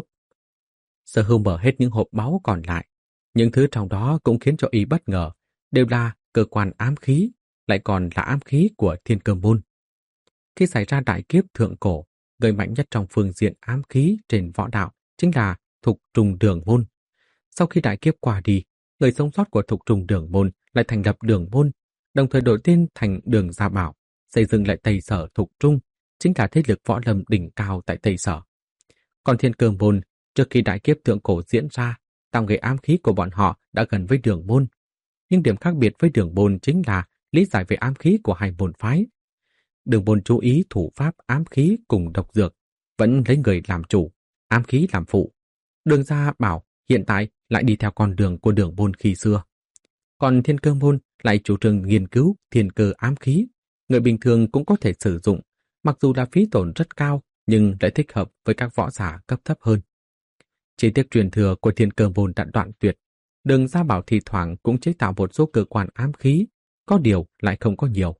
Sở Hưu mở hết những hộp báu còn lại, những thứ trong đó cũng khiến cho y bất ngờ, đều là cơ quan ám khí, lại còn là ám khí của Thiên Cơ Môn. Khi xảy ra đại kiếp thượng cổ, người mạnh nhất trong phương diện ám khí trên võ đạo chính là Thục Trùng Đường Môn. Sau khi đại kiếp qua đi, người sống sót của Thục Trùng Đường Môn lại thành lập Đường Môn, đồng thời đổi tên thành Đường Gia Bảo, xây dựng lại Tây Sở Thục Trung, chính là thế lực võ lâm đỉnh cao tại Tây Sở. Còn Thiên Cơ Môn, trước khi đại kiếp thượng cổ diễn ra, tạo nghề ám khí của bọn họ đã gần với Đường Môn. Nhưng điểm khác biệt với Đường Môn chính là lý giải về ám khí của hai môn phái. Đường Môn chú ý thủ pháp ám khí cùng độc dược, vẫn lấy người làm chủ, ám khí làm phụ. Đường Gia Bảo hiện tại lại đi theo con đường của Đường Môn khi xưa. Còn Thiên Cơ Môn lại chủ trương nghiên cứu thiên cơ ám khí, người bình thường cũng có thể sử dụng, mặc dù là phí tổn rất cao nhưng lại thích hợp với các võ giả cấp thấp hơn. Chi tiết truyền thừa của Thiên Cơ Môn đã đoạn tuyệt, Đường Gia Bảo thì thoảng cũng chế tạo một số cơ quan ám khí, có điều lại không có nhiều.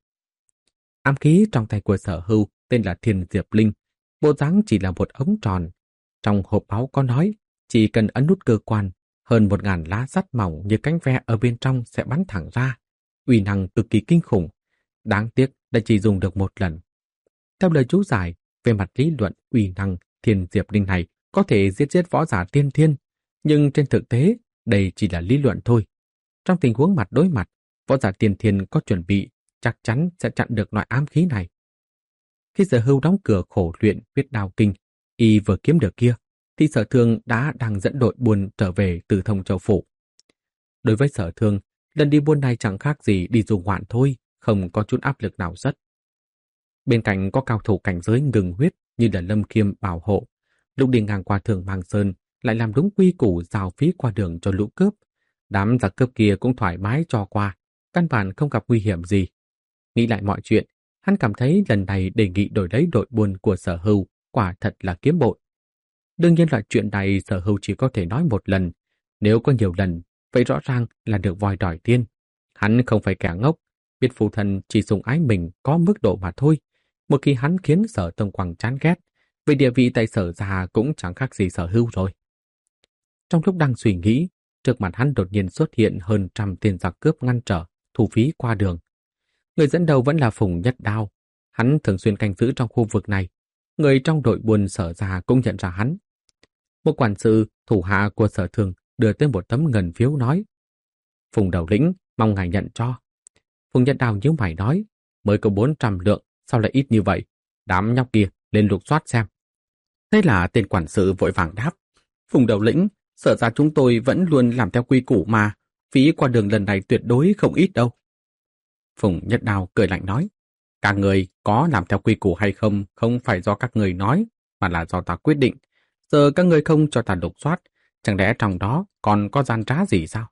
Ám khí trong tay của Sở Hưu tên là Thiên Diệp Linh, bộ dáng chỉ là một ống tròn. Trong hộp báu có nói, chỉ cần ấn nút cơ quan, hơn 1000 lá sắt mỏng như cánh ve ở bên trong sẽ bắn thẳng ra, uy năng cực kỳ kinh khủng. Đáng tiếc đã chỉ dùng được một lần. Theo lời chú giải, về mặt lý luận, uy năng Thiên Diệp Linh này có thể giết võ giả tiên thiên, nhưng trên thực tế, đây chỉ là lý luận thôi. Trong tình huống mặt đối mặt, võ giả tiên thiên có chuẩn bị, chắc chắn sẽ chặn được loại ám khí này. Khi Sở Hưu đóng cửa khổ luyện huyết đao kinh, y vừa kiếm được kia, thì Sở Thương đang dẫn đội buôn trở về từ Thông Châu Phủ. Đối với Sở Thương, lần đi buôn này chẳng khác gì đi du ngoạn thôi, không có chút áp lực nào rất. Bên cạnh có cao thủ cảnh giới ngừng huyết như là Lâm Khiêm bảo hộ. Lúc đi ngang qua Thường Mang Sơn lại làm đúng quy củ giao phí qua đường cho lũ cướp. Đám giặc cướp kia cũng thoải mái cho qua, căn bản không gặp nguy hiểm gì. Nghĩ lại mọi chuyện, hắn cảm thấy lần này đề nghị đổi lấy đội buôn của Sở Hưu quả thật là kiếm bội. Đương nhiên loại chuyện này Sở Hưu chỉ có thể nói một lần. Nếu có nhiều lần, vậy rõ ràng là được voi đòi tiên. Hắn không phải kẻ ngốc, biết phụ thân chỉ sủng ái mình có mức độ mà thôi. Một khi hắn khiến Sở Tông Quang chán ghét, về địa vị tại Sở gia cũng chẳng khác gì Sở Hưu rồi. Trong lúc đang suy nghĩ, trước mặt hắn đột nhiên xuất hiện hơn 100 tên giặc cướp ngăn trở, thu phí qua đường. Người dẫn đầu vẫn là Phùng Nhất Đao. Hắn thường xuyên canh giữ trong khu vực này. Người trong đội buôn Sở gia cũng nhận ra hắn. Một quản sự thủ hạ của Sở Thương đưa tới một tấm ngân phiếu nói: Phùng đầu lĩnh, mong ngài nhận cho. Phùng Nhất Đao nhíu mày nói: mới có 400 lượng, sao lại ít như vậy? Đám nhóc kia lên lục soát xem. Thế là tên quản sự vội vàng đáp: Phùng đầu lĩnh, Sở ra chúng tôi vẫn luôn làm theo quy củ mà, phí qua đường lần này tuyệt đối không ít đâu. Phùng Nhất Đao cười lạnh nói: các người có làm theo quy củ hay không, không phải do các người nói, mà là do ta quyết định. Giờ các người không cho ta lục soát, chẳng lẽ trong đó còn có gian trá gì sao?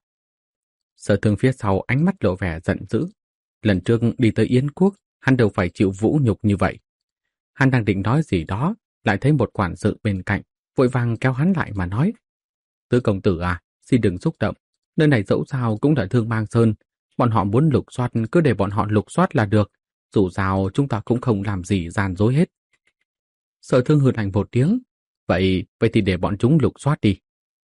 Sở Thương phía sau ánh mắt lộ vẻ giận dữ. Lần trước đi tới Yến Quốc, hắn đều phải chịu vũ nhục như vậy. Hắn đang định nói gì đó, lại thấy một quản sự bên cạnh, vội vàng kéo hắn lại mà nói: Tứ công tử à, xin đừng xúc động, nơi này dẫu sao cũng là Thương Mang Sơn, bọn họ muốn lục soát cứ để bọn họ lục soát là được, dù sao chúng ta cũng không làm gì gian dối hết. Sở Thương hừ lạnh một tiếng: Vậy thì để bọn chúng lục soát đi.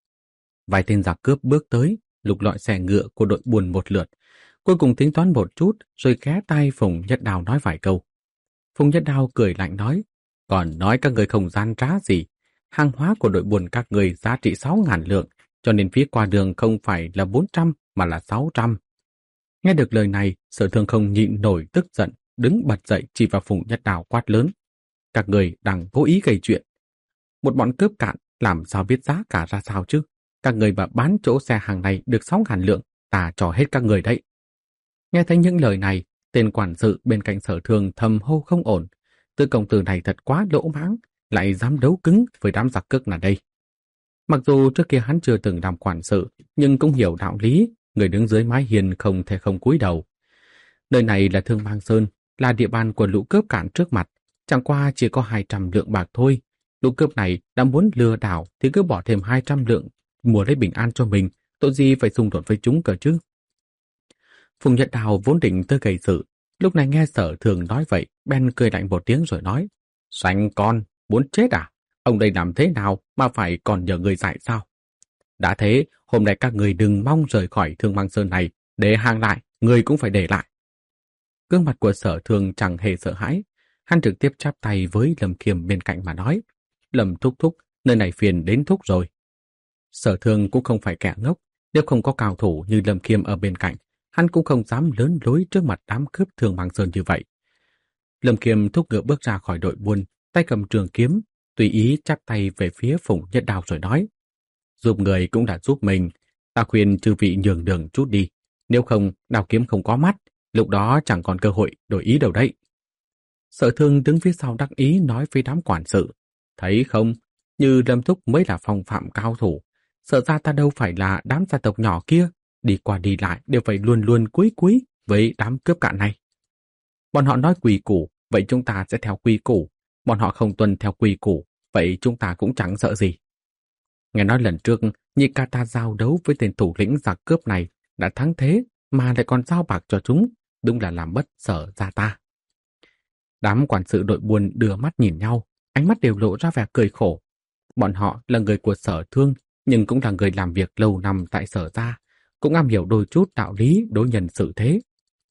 Vài tên giặc cướp bước tới, lục lọi xe ngựa của đội buôn một lượt, cuối cùng tính toán một chút rồi ghé tai Phùng Nhất Đao nói vài câu. Phùng Nhất Đao cười lạnh nói: còn nói các người không gian trá gì, hàng hóa của đội buôn các người giá trị 6.000 lượng, cho nên phí qua đường không phải là 400 mà là 600. Nghe được lời này, Sở Thương không nhịn nổi tức giận, đứng bật dậy chỉ vào Phùng Nhất Đao quát lớn: các người đang cố ý gây chuyện. Một bọn cướp cạn làm sao biết giá cả ra sao chứ? Các người mà bán chỗ xe hàng này được 6.000 lượng, ta cho hết các người đấy. Nghe thấy những lời này, tên quản sự bên cạnh Sở Thương thầm hô không ổn. Tư công tử này thật quá lỗ mãng, lại dám đấu cứng với đám giặc cướp là đây. Mặc dù trước kia hắn chưa từng làm quản sự, nhưng cũng hiểu đạo lý, người đứng dưới mái hiên không thể không cúi đầu. Nơi này là Thương Mang Sơn, là địa bàn của lũ cướp cạn trước mặt, chẳng qua chỉ có 200 lượng bạc thôi. Lũ cướp này đã muốn lừa đảo thì cứ bỏ thêm 200 lượng, mua lấy bình an cho mình, tội gì phải xung đột với chúng cơ chứ. Phùng Nhất Đao vốn định tới gây sự, Lúc này nghe Sở Thường nói vậy, Ben cười lạnh một tiếng rồi nói, Sành con, muốn chết à? Ông đây làm thế nào mà phải còn nhờ người dạy sao? Đã thế, hôm nay các người đừng mong rời khỏi Thương Mang Sơn này, để hàng lại, người cũng phải để lại. Gương mặt của Sở Thường chẳng hề sợ hãi, hắn trực tiếp chắp tay với Lâm Khiêm bên cạnh mà nói, Lâm thúc thúc, nơi này phiền đến thúc rồi. Sở Thường cũng không phải kẻ ngốc, nếu không có cao thủ như Lâm Khiêm ở bên cạnh, hắn cũng không dám lớn lối trước mặt đám cướp Thương Mang Sơn như vậy. Lâm Khiêm thúc ngựa bước ra khỏi đội buôn, tay cầm trường kiếm, tùy ý chắp tay về phía Phùng Nhất Đao rồi nói, giúp người cũng đã giúp mình, ta khuyên chư vị nhường đường chút đi, nếu không đao kiếm không có mắt, lúc đó chẳng còn cơ hội đổi ý đâu đấy. Sở Thương đứng phía sau đắc ý nói với đám quản sự, thấy không, như Lâm thúc mới là phong phạm cao thủ, sợ ra ta đâu phải là đám gia tộc nhỏ kia, đi qua đi lại đều phải luôn luôn cúi cúi với đám cướp cạn này. Bọn họ nói quy củ, vậy chúng ta sẽ theo quy củ, bọn họ không tuân theo quy củ, vậy chúng ta cũng chẳng sợ gì. Nghe nói lần trước, Nhị Ca ta giao đấu với tên thủ lĩnh giặc cướp này đã thắng thế mà lại còn giao bạc cho chúng, đúng là làm bất Sở gia ta. Đám quản sự đội buôn đưa mắt nhìn nhau, ánh mắt đều lộ ra vẻ cười khổ. Bọn họ là người của Sở Thương, nhưng cũng là người làm việc lâu năm tại Sở gia, cũng am hiểu đôi chút đạo lý đối nhân xử thế.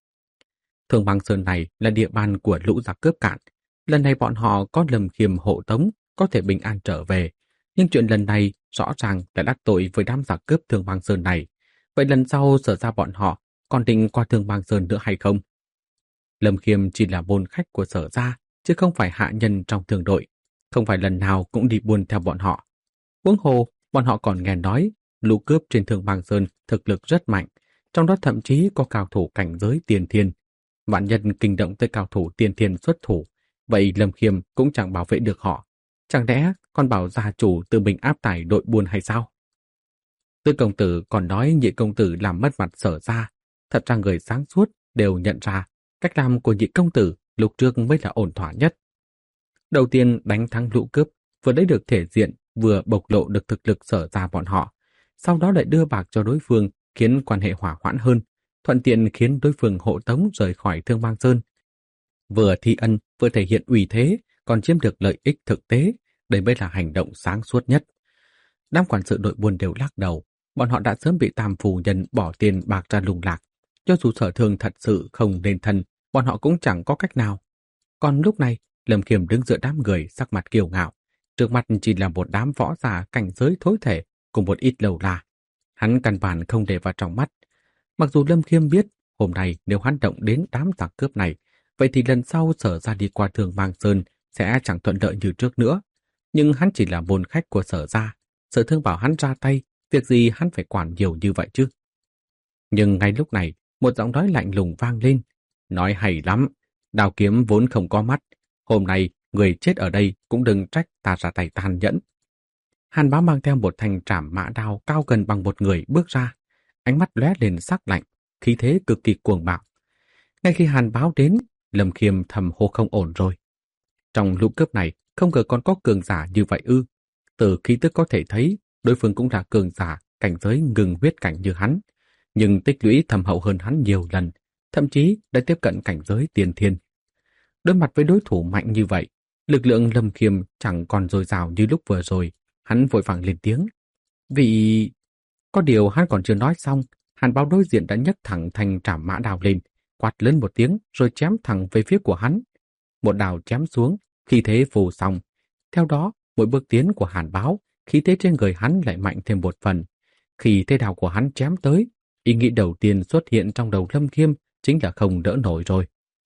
Thương Mang Sơn này là địa bàn của lũ giặc cướp cạn. Lần này bọn họ có Lâm Khiêm hộ tống, có thể bình an trở về. Nhưng chuyện lần này rõ ràng đã đắc tội với đám giặc cướp Thương Mang Sơn này. Vậy lần sau Sở ra bọn họ còn định qua Thương Mang Sơn nữa hay không? Lâm Khiêm chỉ là môn khách của Sở ra, chứ không phải hạ nhân trong thương đội. Không phải lần nào cũng đi buôn theo bọn họ. Huống hồ, bọn họ còn nghe nói lũ cướp trên Thương Mang Sơn thực lực rất mạnh. Trong đó thậm chí có cao thủ cảnh giới tiền thiên. Vạn nhân kinh động tới cao thủ tiên thiên xuất thủ, vậy Lâm Khiêm cũng chẳng bảo vệ được họ. Chẳng lẽ còn bảo gia chủ tự mình áp tải đội buôn hay sao? Tư công tử còn nói Nhị công tử làm mất mặt Sở ra. Thật ra người sáng suốt đều nhận ra cách làm của Nhị công tử lúc trước mới là ổn thỏa nhất. Đầu tiên đánh thắng lũ cướp, vừa lấy được thể diện, vừa bộc lộ được thực lực Sở ra bọn họ. Sau đó lại đưa bạc cho đối phương, khiến quan hệ hỏa hoãn hơn, thuận tiện khiến đối phương hộ tống rời khỏi Thương Mang Sơn. Vừa thi ân, vừa thể hiện uy thế, còn chiếm được lợi ích thực tế, đây mới là hành động sáng suốt nhất. Đám quản sự đội buôn đều lắc đầu, bọn họ đã sớm bị Tam phu nhân bỏ tiền bạc ra lung lạc. Cho dù Sở Thương thật sự không nên thân, bọn họ cũng chẳng có cách nào. Còn lúc này, Lâm Khiêm đứng giữa đám người sắc mặt kiêu ngạo, trước mặt chỉ là một đám võ giả cảnh giới thối thể cùng một ít lầu la. Hắn căn bản không để vào trong mắt. Mặc dù Lâm Khiêm biết hôm nay nếu hắn động đến đám giặc cướp này, vậy thì lần sau Sở ra đi qua Thương Mang Sơn sẽ chẳng thuận lợi như trước nữa. Nhưng hắn chỉ là môn khách của Sở ra. Sở Thương bảo hắn ra tay, việc gì hắn phải quản nhiều như vậy chứ? Nhưng ngay lúc này, một giọng nói lạnh lùng vang lên. Nói hay lắm, đao kiếm vốn không có mắt. Hôm nay, người chết ở đây cũng đừng trách ta ra tay tàn nhẫn. Hàn Bá mang theo một thanh trảm mã đao cao gần bằng một người bước ra. Ánh mắt lóe lên sắc lạnh, khí thế cực kỳ cuồng bạo. Ngay khi Hàn Báo đến, Lâm Khiêm thầm hô không ổn rồi. Trong lũ cướp này, không ngờ còn có cường giả như vậy ư. Từ khí tức có thể thấy, đối phương cũng là cường giả cảnh giới ngừng huyết cảnh như hắn, nhưng tích lũy thâm hậu hơn hắn nhiều lần, thậm chí đã tiếp cận cảnh giới tiền thiên. Đối mặt với đối thủ mạnh như vậy, lực lượng Lâm Khiêm chẳng còn dồi dào như lúc vừa rồi, hắn vội vàng lên tiếng. Vì... Có điều hắn còn chưa nói xong, Hàn Báo đối diện đã nhấc thẳng thanh trảm mã đào lên, quát lớn một tiếng rồi chém thẳng về phía của hắn. Một đào chém xuống, khí thế vô song. Theo đó, mỗi bước tiến của Hàn Báo, khí thế trên người hắn lại mạnh thêm một phần. Khi thế đào của hắn chém tới, ý nghĩ đầu tiên xuất hiện trong đầu Lâm Khiêm chính là không đỡ nổi rồi.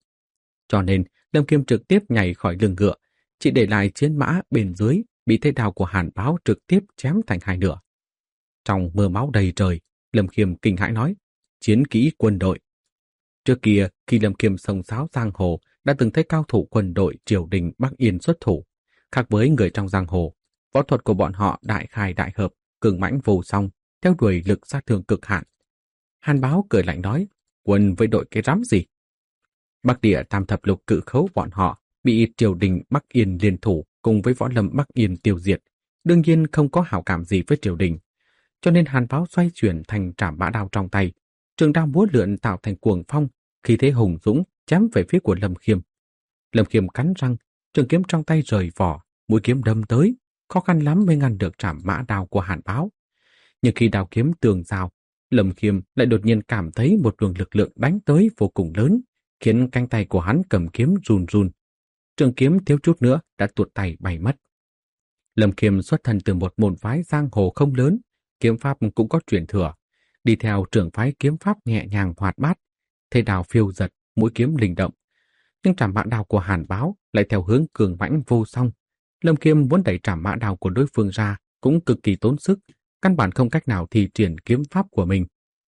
Cho nên, Lâm Khiêm trực tiếp nhảy khỏi lưng ngựa, chỉ để lại chiến mã bên dưới bị thế đào của Hàn Báo trực tiếp chém thành hai nửa. Trong mưa máu đầy trời, Lâm Khiêm kinh hãi nói, chiến kỹ quân đội. Trước kia, khi Lâm Khiêm sông sáo giang hồ, đã từng thấy cao thủ quân đội triều đình Bắc Yên xuất thủ. Khác với người trong giang hồ, võ thuật của bọn họ đại khai đại hợp, cường mãnh vô song, theo đuổi lực sát thương cực hạn. Hàn Báo cười lạnh nói, quân với đội cái rắm gì? Bắc địa tam thập lục cự khấu bọn họ bị triều đình Bắc Yên liên thủ cùng với võ lâm Bắc Yên tiêu diệt, đương nhiên không có hảo cảm gì với triều đình. Cho nên Hàn Báo xoay chuyển thành trảm mã đao trong tay, trường đao múa lượn tạo thành cuồng phong, khí thế hùng dũng chém về phía của Lâm Khiêm. Lâm Khiêm cắn răng, trường kiếm trong tay rời vỏ, mũi kiếm đâm tới, khó khăn lắm mới ngăn được trảm mã đao của Hàn Báo. Nhưng khi đao kiếm tường giao, Lâm Khiêm lại đột nhiên cảm thấy một luồng lực lượng đánh tới vô cùng lớn, khiến cánh tay của hắn cầm kiếm run run. Trường kiếm thiếu chút nữa đã tuột tay bay mất. Lâm Khiêm xuất thân từ một môn phái giang hồ không lớn, kiếm pháp cũng có truyền thừa, đi theo trưởng phái kiếm pháp nhẹ nhàng hoạt bát, thế đao phiêu giật, mũi kiếm linh động. Nhưng trảm mã đao của Hàn Báo lại theo hướng cường mãnh vô song. Lâm Khiêm muốn đẩy trảm mã đao của đối phương ra cũng cực kỳ tốn sức, căn bản không cách nào thi triển kiếm pháp của mình.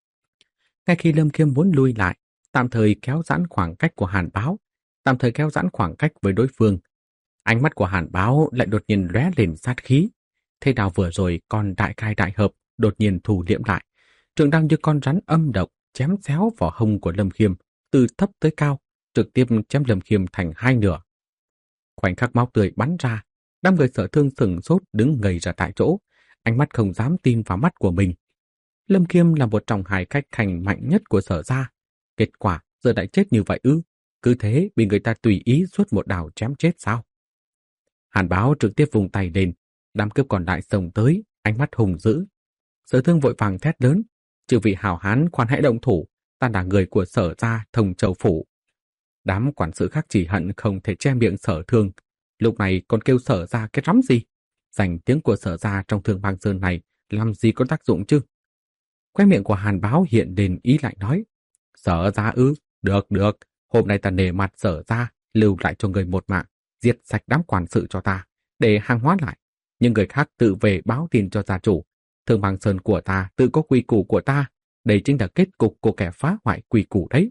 Ngay khi Lâm Khiêm muốn lui lại, tạm thời kéo giãn khoảng cách của Hàn Báo, tạm thời kéo giãn khoảng cách với đối phương, ánh mắt của Hàn Báo lại đột nhiên lóe lên sát khí. Thế đao vừa rồi còn đại khai đại hợp, đột nhiên thu liễm lại. Trường đao như con rắn âm độc chém xéo vào hông của Lâm Khiêm, từ thấp tới cao, trực tiếp chém Lâm Khiêm thành hai nửa. Khoảnh khắc máu tươi bắn ra, đám người Sở Thương sửng sốt đứng ngây ra tại chỗ, ánh mắt không dám tin vào mắt của mình. Lâm Khiêm là một trong hai khách khanh mạnh nhất của Sở gia, kết quả giờ lại chết như vậy ư? Cứ thế bị người ta tùy ý suốt một đao chém chết sao? Hàn Báo trực tiếp vùng tay lên, đám cướp còn lại xông tới, ánh mắt hùng dữ. Sở Thương vội vàng thét lớn, chư vị hào hán khoan hãy động thủ, ta là người của Sở gia Thông Châu phủ. Đám quản sự khác chỉ hận không thể che miệng Sở Thương, lúc này còn kêu Sở gia cái rắm gì? Danh tiếng của Sở gia trong Thương Bang Sơn này làm gì có tác dụng chứ? Khóe miệng của Hàn Báo hiện lên ý lại nói, Sở gia ư? Được, được, hôm nay ta nể mặt Sở gia, lưu lại cho người một mạng, diệt sạch đám quản sự cho ta, để hàng hóa lại. Nhưng người khác tự về báo tin cho gia chủ. Thương Bang Sơn của ta tự có quy củ của ta, đây chính là kết cục của kẻ phá hoại quy củ đấy.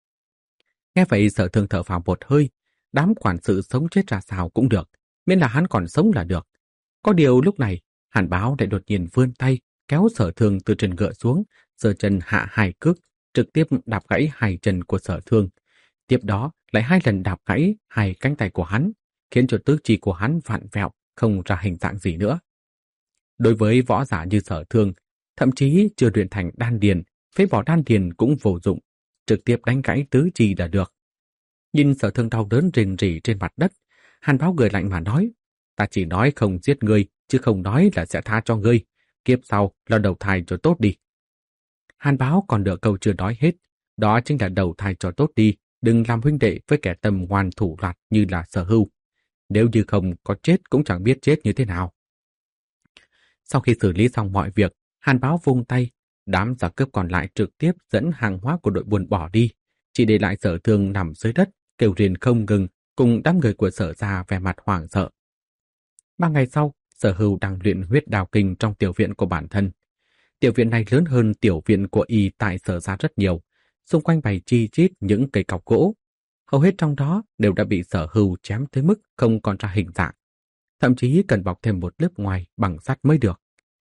Nghe vậy Sở Thương thở phào một hơi, đám quản sự sống chết ra sao cũng được, miễn là hắn còn sống là được. Có điều lúc này, Hàn Báo lại đột nhiên vươn tay, kéo Sở Thương từ trên ngựa xuống, giơ chân hạ hai cước, trực tiếp đạp gãy hai chân của Sở Thương. Tiếp đó lại hai lần đạp gãy hai cánh tay của hắn, khiến cho tứ chi của hắn vặn vẹo, không ra hình dạng gì nữa. Đối với võ giả như Sở Thương, thậm chí chưa luyện thành đan điền, phế bỏ đan điền cũng vô dụng, trực tiếp đánh gãy tứ chi là được. Nhìn Sở Thương đau đớn rền rỉ trên mặt đất, Hàn Báo cười lạnh mà nói, ta chỉ nói không giết ngươi, chứ không nói là sẽ tha cho ngươi, kiếp sau là đầu thai cho tốt đi. Hàn Báo còn được câu chưa nói hết, đó chính là đầu thai cho tốt đi, đừng làm huynh đệ với kẻ tầm ngoan thủ loạt như là Sở Hưu. Nếu như không có chết cũng chẳng biết chết như thế nào. Sau khi xử lý xong mọi việc, Hàn Báo vung tay, đám giặc cướp còn lại trực tiếp dẫn hàng hóa của đội buôn bỏ đi, chỉ để lại Sở Thương nằm dưới đất, kêu rên không ngừng, cùng đám người của Sở gia vẻ mặt hoảng sợ. 3 ngày sau, Sở Hưu đang luyện huyết đao kinh trong tiểu viện của bản thân. Tiểu viện này lớn hơn tiểu viện của y tại Sở gia rất nhiều, xung quanh bày chi chít những cây cọc gỗ. Hầu hết trong đó đều đã bị Sở Hưu chém tới mức không còn ra hình dạng, thậm chí cần bọc thêm một lớp ngoài bằng sắt mới được.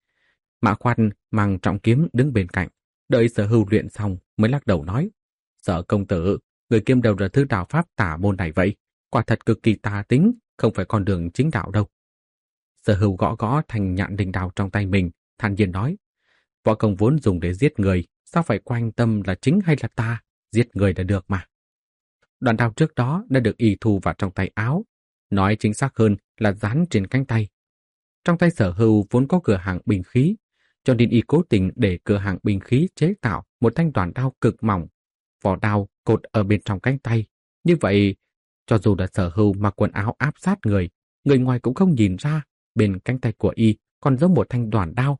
Mã Khoan mang trọng kiếm đứng bên cạnh, đợi Sở Hưu luyện xong mới lắc đầu nói, Sở công tử, người kiêm đầu là thứ đạo pháp tả môn này vậy, quả thật cực kỳ tà tính, không phải con đường chính đạo đâu. Sở Hưu gõ gõ thành nhạn đình đao trong tay mình, thản nhiên nói, võ công vốn dùng để giết người, sao phải quan tâm là chính hay là ta, giết người là được mà. Đoạn đao trước đó đã được y thu vào trong tay áo, nói chính xác hơn là dán trên cánh tay. Trong tay Sở Hưu vốn có cửa hàng binh khí, cho nên y cố tình để cửa hàng binh khí chế tạo một thanh đoạn đao cực mỏng, vỏ đao cột ở bên trong cánh tay. Như vậy, cho dù là Sở Hưu mặc quần áo áp sát người, người ngoài cũng không nhìn ra bên cánh tay của y còn giống một thanh đoạn đao.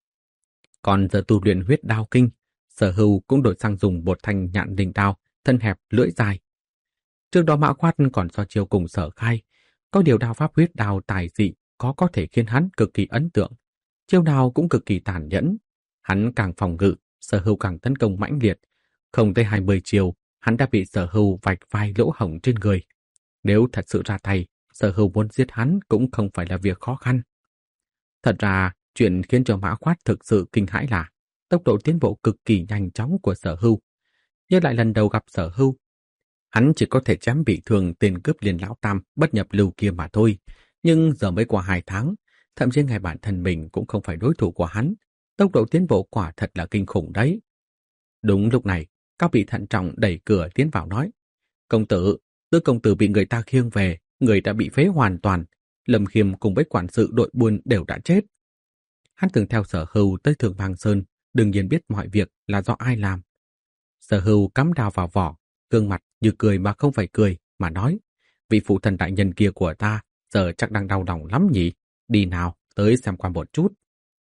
Còn giờ tu luyện huyết đao kinh, Sở Hưu cũng đổi sang dùng một thanh nhạn đình đao, thân hẹp lưỡi dài. Trước đó Mã Quát còn so chiêu cùng Sở Khai, có điều đao pháp huyết đao tài dị có thể khiến hắn cực kỳ ấn tượng. Chiêu đao cũng cực kỳ tàn nhẫn, hắn càng phòng ngự, Sở Hưu càng tấn công mãnh liệt. Không tới 20 chiêu, hắn đã bị Sở Hưu vạch vài lỗ hổng trên người. Nếu thật sự ra tay, Sở Hưu muốn giết hắn cũng không phải là việc khó khăn. Thật ra, chuyện khiến cho Mã Quát thực sự kinh hãi là tốc độ tiến bộ cực kỳ nhanh chóng của Sở Hưu. Nhớ lại lần đầu gặp Sở Hưu, hắn chỉ có thể chém bị thương tên cướp Liên Lão Tam bất nhập lưu kia mà thôi. Nhưng giờ mới qua 2 tháng, thậm chí ngay bản thân mình cũng không phải đối thủ của hắn. Tốc độ tiến bộ quả thật là kinh khủng đấy. Đúng lúc này, Cao Bị thận trọng đẩy cửa tiến vào nói, Công tử, Tứ công tử bị người ta khiêng về, người đã bị phế hoàn toàn. Lâm Khiêm cùng với quản sự đội buôn đều đã chết. Hắn từng theo Sở Hưu tới Thường Bang Sơn, đương nhiên biết mọi việc là do ai làm. Sở Hưu cắm đao vào vỏ, gương mặt như cười mà không phải cười, mà nói, vị phụ thần đại nhân kia của ta giờ chắc đang đau lòng lắm nhỉ, đi nào, tới xem qua một chút.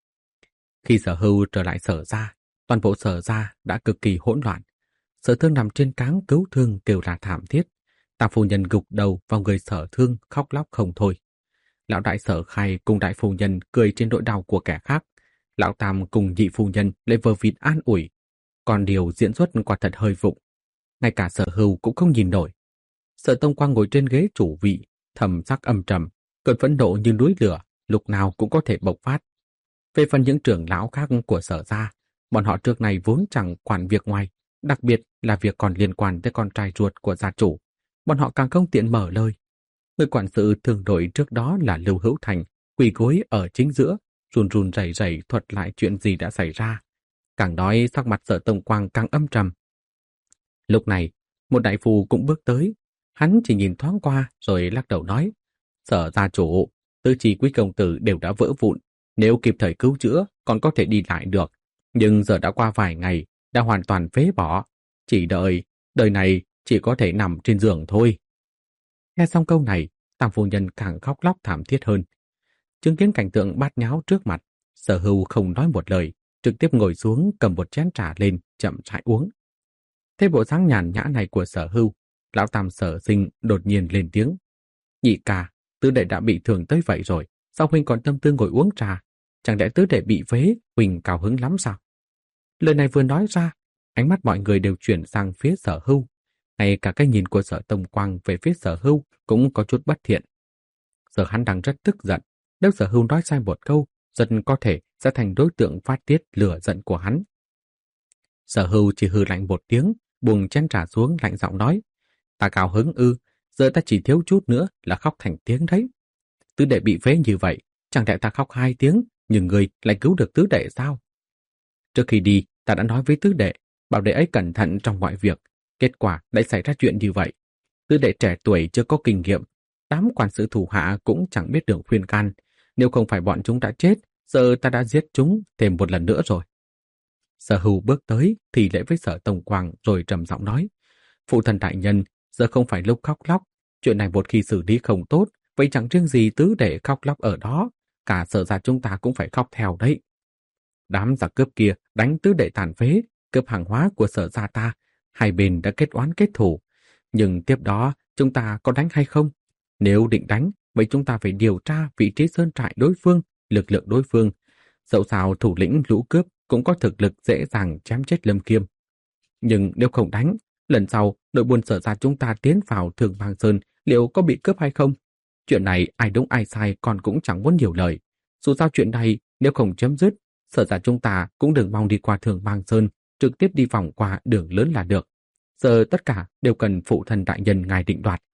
Khi Sở Hưu trở lại Sở gia, toàn bộ Sở gia đã cực kỳ hỗn loạn. Sở Thương nằm trên cáng cứu thương kêu là thảm thiết. Tam phu nhân gục đầu vào người Sở Thương khóc lóc không thôi. Lão đại Sở Khai cùng đại phu nhân cười trên nỗi đau của kẻ khác. Lão Tam cùng nhị phu nhân lại vờ vịt an ủi. Còn điều diễn xuất quả thật hơi vụng. Ngay cả Sở Hưu cũng không nhìn nổi. Sở Tông Quang ngồi trên ghế chủ vị, thầm sắc âm trầm, cơn phẫn nộ như núi lửa, lúc nào cũng có thể bộc phát. Về phần những trưởng lão khác của Sở gia, bọn họ trước này vốn chẳng quản việc ngoài, đặc biệt là việc còn liên quan tới con trai ruột của gia chủ. Bọn họ càng không tiện mở lời. Người quản sự thường đội trước đó là Lưu Hữu Thành, quỳ gối ở chính giữa, run run rẩy rẩy thuật lại chuyện gì đã xảy ra. Càng nói sắc mặt Sở Tông Quang càng âm trầm. Lúc này, một đại phu cũng bước tới. Hắn chỉ nhìn thoáng qua rồi lắc đầu nói, Sở gia chủ, tứ chi quý công tử đều đã vỡ vụn. Nếu kịp thời cứu chữa, còn có thể đi lại được. Nhưng giờ đã qua vài ngày, đã hoàn toàn phế bỏ. Chỉ đời này chỉ có thể nằm trên giường thôi. Nghe xong câu này, Tam phu nhân càng khóc lóc thảm thiết hơn. Chứng kiến cảnh tượng bát nháo trước mặt, Sở Hưu không nói một lời, trực tiếp ngồi xuống cầm một chén trà lên, chậm rãi uống. Thế bộ dáng nhàn nhã này của Sở Hưu, lão Tam Sở Sinh đột nhiên lên tiếng. Nhị ca, tứ đệ đã bị thương tới vậy rồi, sao huynh còn tâm tư ngồi uống trà? Chẳng lẽ tứ đệ bị phế, huynh cao hứng lắm sao? Lời này vừa nói ra, ánh mắt mọi người đều chuyển sang phía Sở Hưu. Ngay cả cái nhìn của Sở Tông Quang về phía Sở Hưu cũng có chút bất thiện. Giờ hắn đang rất tức giận, nếu Sở Hưu nói sai một câu, rất có thể sẽ thành đối tượng phát tiết lửa giận của hắn. Sở Hưu chỉ hừ lạnh một tiếng, buông chén trà xuống lạnh giọng nói, ta cao hứng ư, giờ ta chỉ thiếu chút nữa là khóc thành tiếng đấy. Tứ đệ bị phế như vậy, chẳng lẽ ta khóc 2 tiếng, nhưng người lại cứu được tứ đệ sao? Trước khi đi, ta đã nói với tứ đệ, bảo đệ ấy cẩn thận trong mọi việc. Kết quả lại xảy ra chuyện như vậy. Tứ đệ trẻ tuổi chưa có kinh nghiệm, đám quản sự thủ hạ cũng chẳng biết đường khuyên can. Nếu không phải bọn chúng đã chết, giờ ta đã giết chúng thêm một lần nữa rồi. Sở Hưu bước tới, thì lễ với Sở Tông Quang rồi trầm giọng nói, phụ thần đại nhân, giờ không phải lúc khóc lóc. Chuyện này một khi xử lý không tốt, vậy chẳng riêng gì tứ đệ khóc lóc ở đó, cả Sở gia chúng ta cũng phải khóc theo đấy. Đám giặc cướp kia đánh tứ đệ tàn phế, cướp hàng hóa của Sở gia ta, hai bên đã kết oán kết thù. Nhưng tiếp đó chúng ta có đánh hay không? Nếu định đánh, vậy chúng ta phải điều tra vị trí sơn trại đối phương, lực lượng đối phương. Dẫu sao thủ lĩnh lũ cướp cũng có thực lực dễ dàng chém chết Lâm Khiêm. Nhưng nếu không đánh, lần sau đội buôn Sở gia chúng ta tiến vào Thường Bang Sơn liệu có bị cướp hay không? Chuyện này ai đúng ai sai còn cũng chẳng muốn nhiều lời. Dù sao chuyện này nếu không chấm dứt, Sở gia chúng ta cũng đừng mong đi qua Thường Bang Sơn, trực tiếp đi vòng qua đường lớn là được. Giờ tất cả đều cần phụ thần đại nhân ngài định đoạt.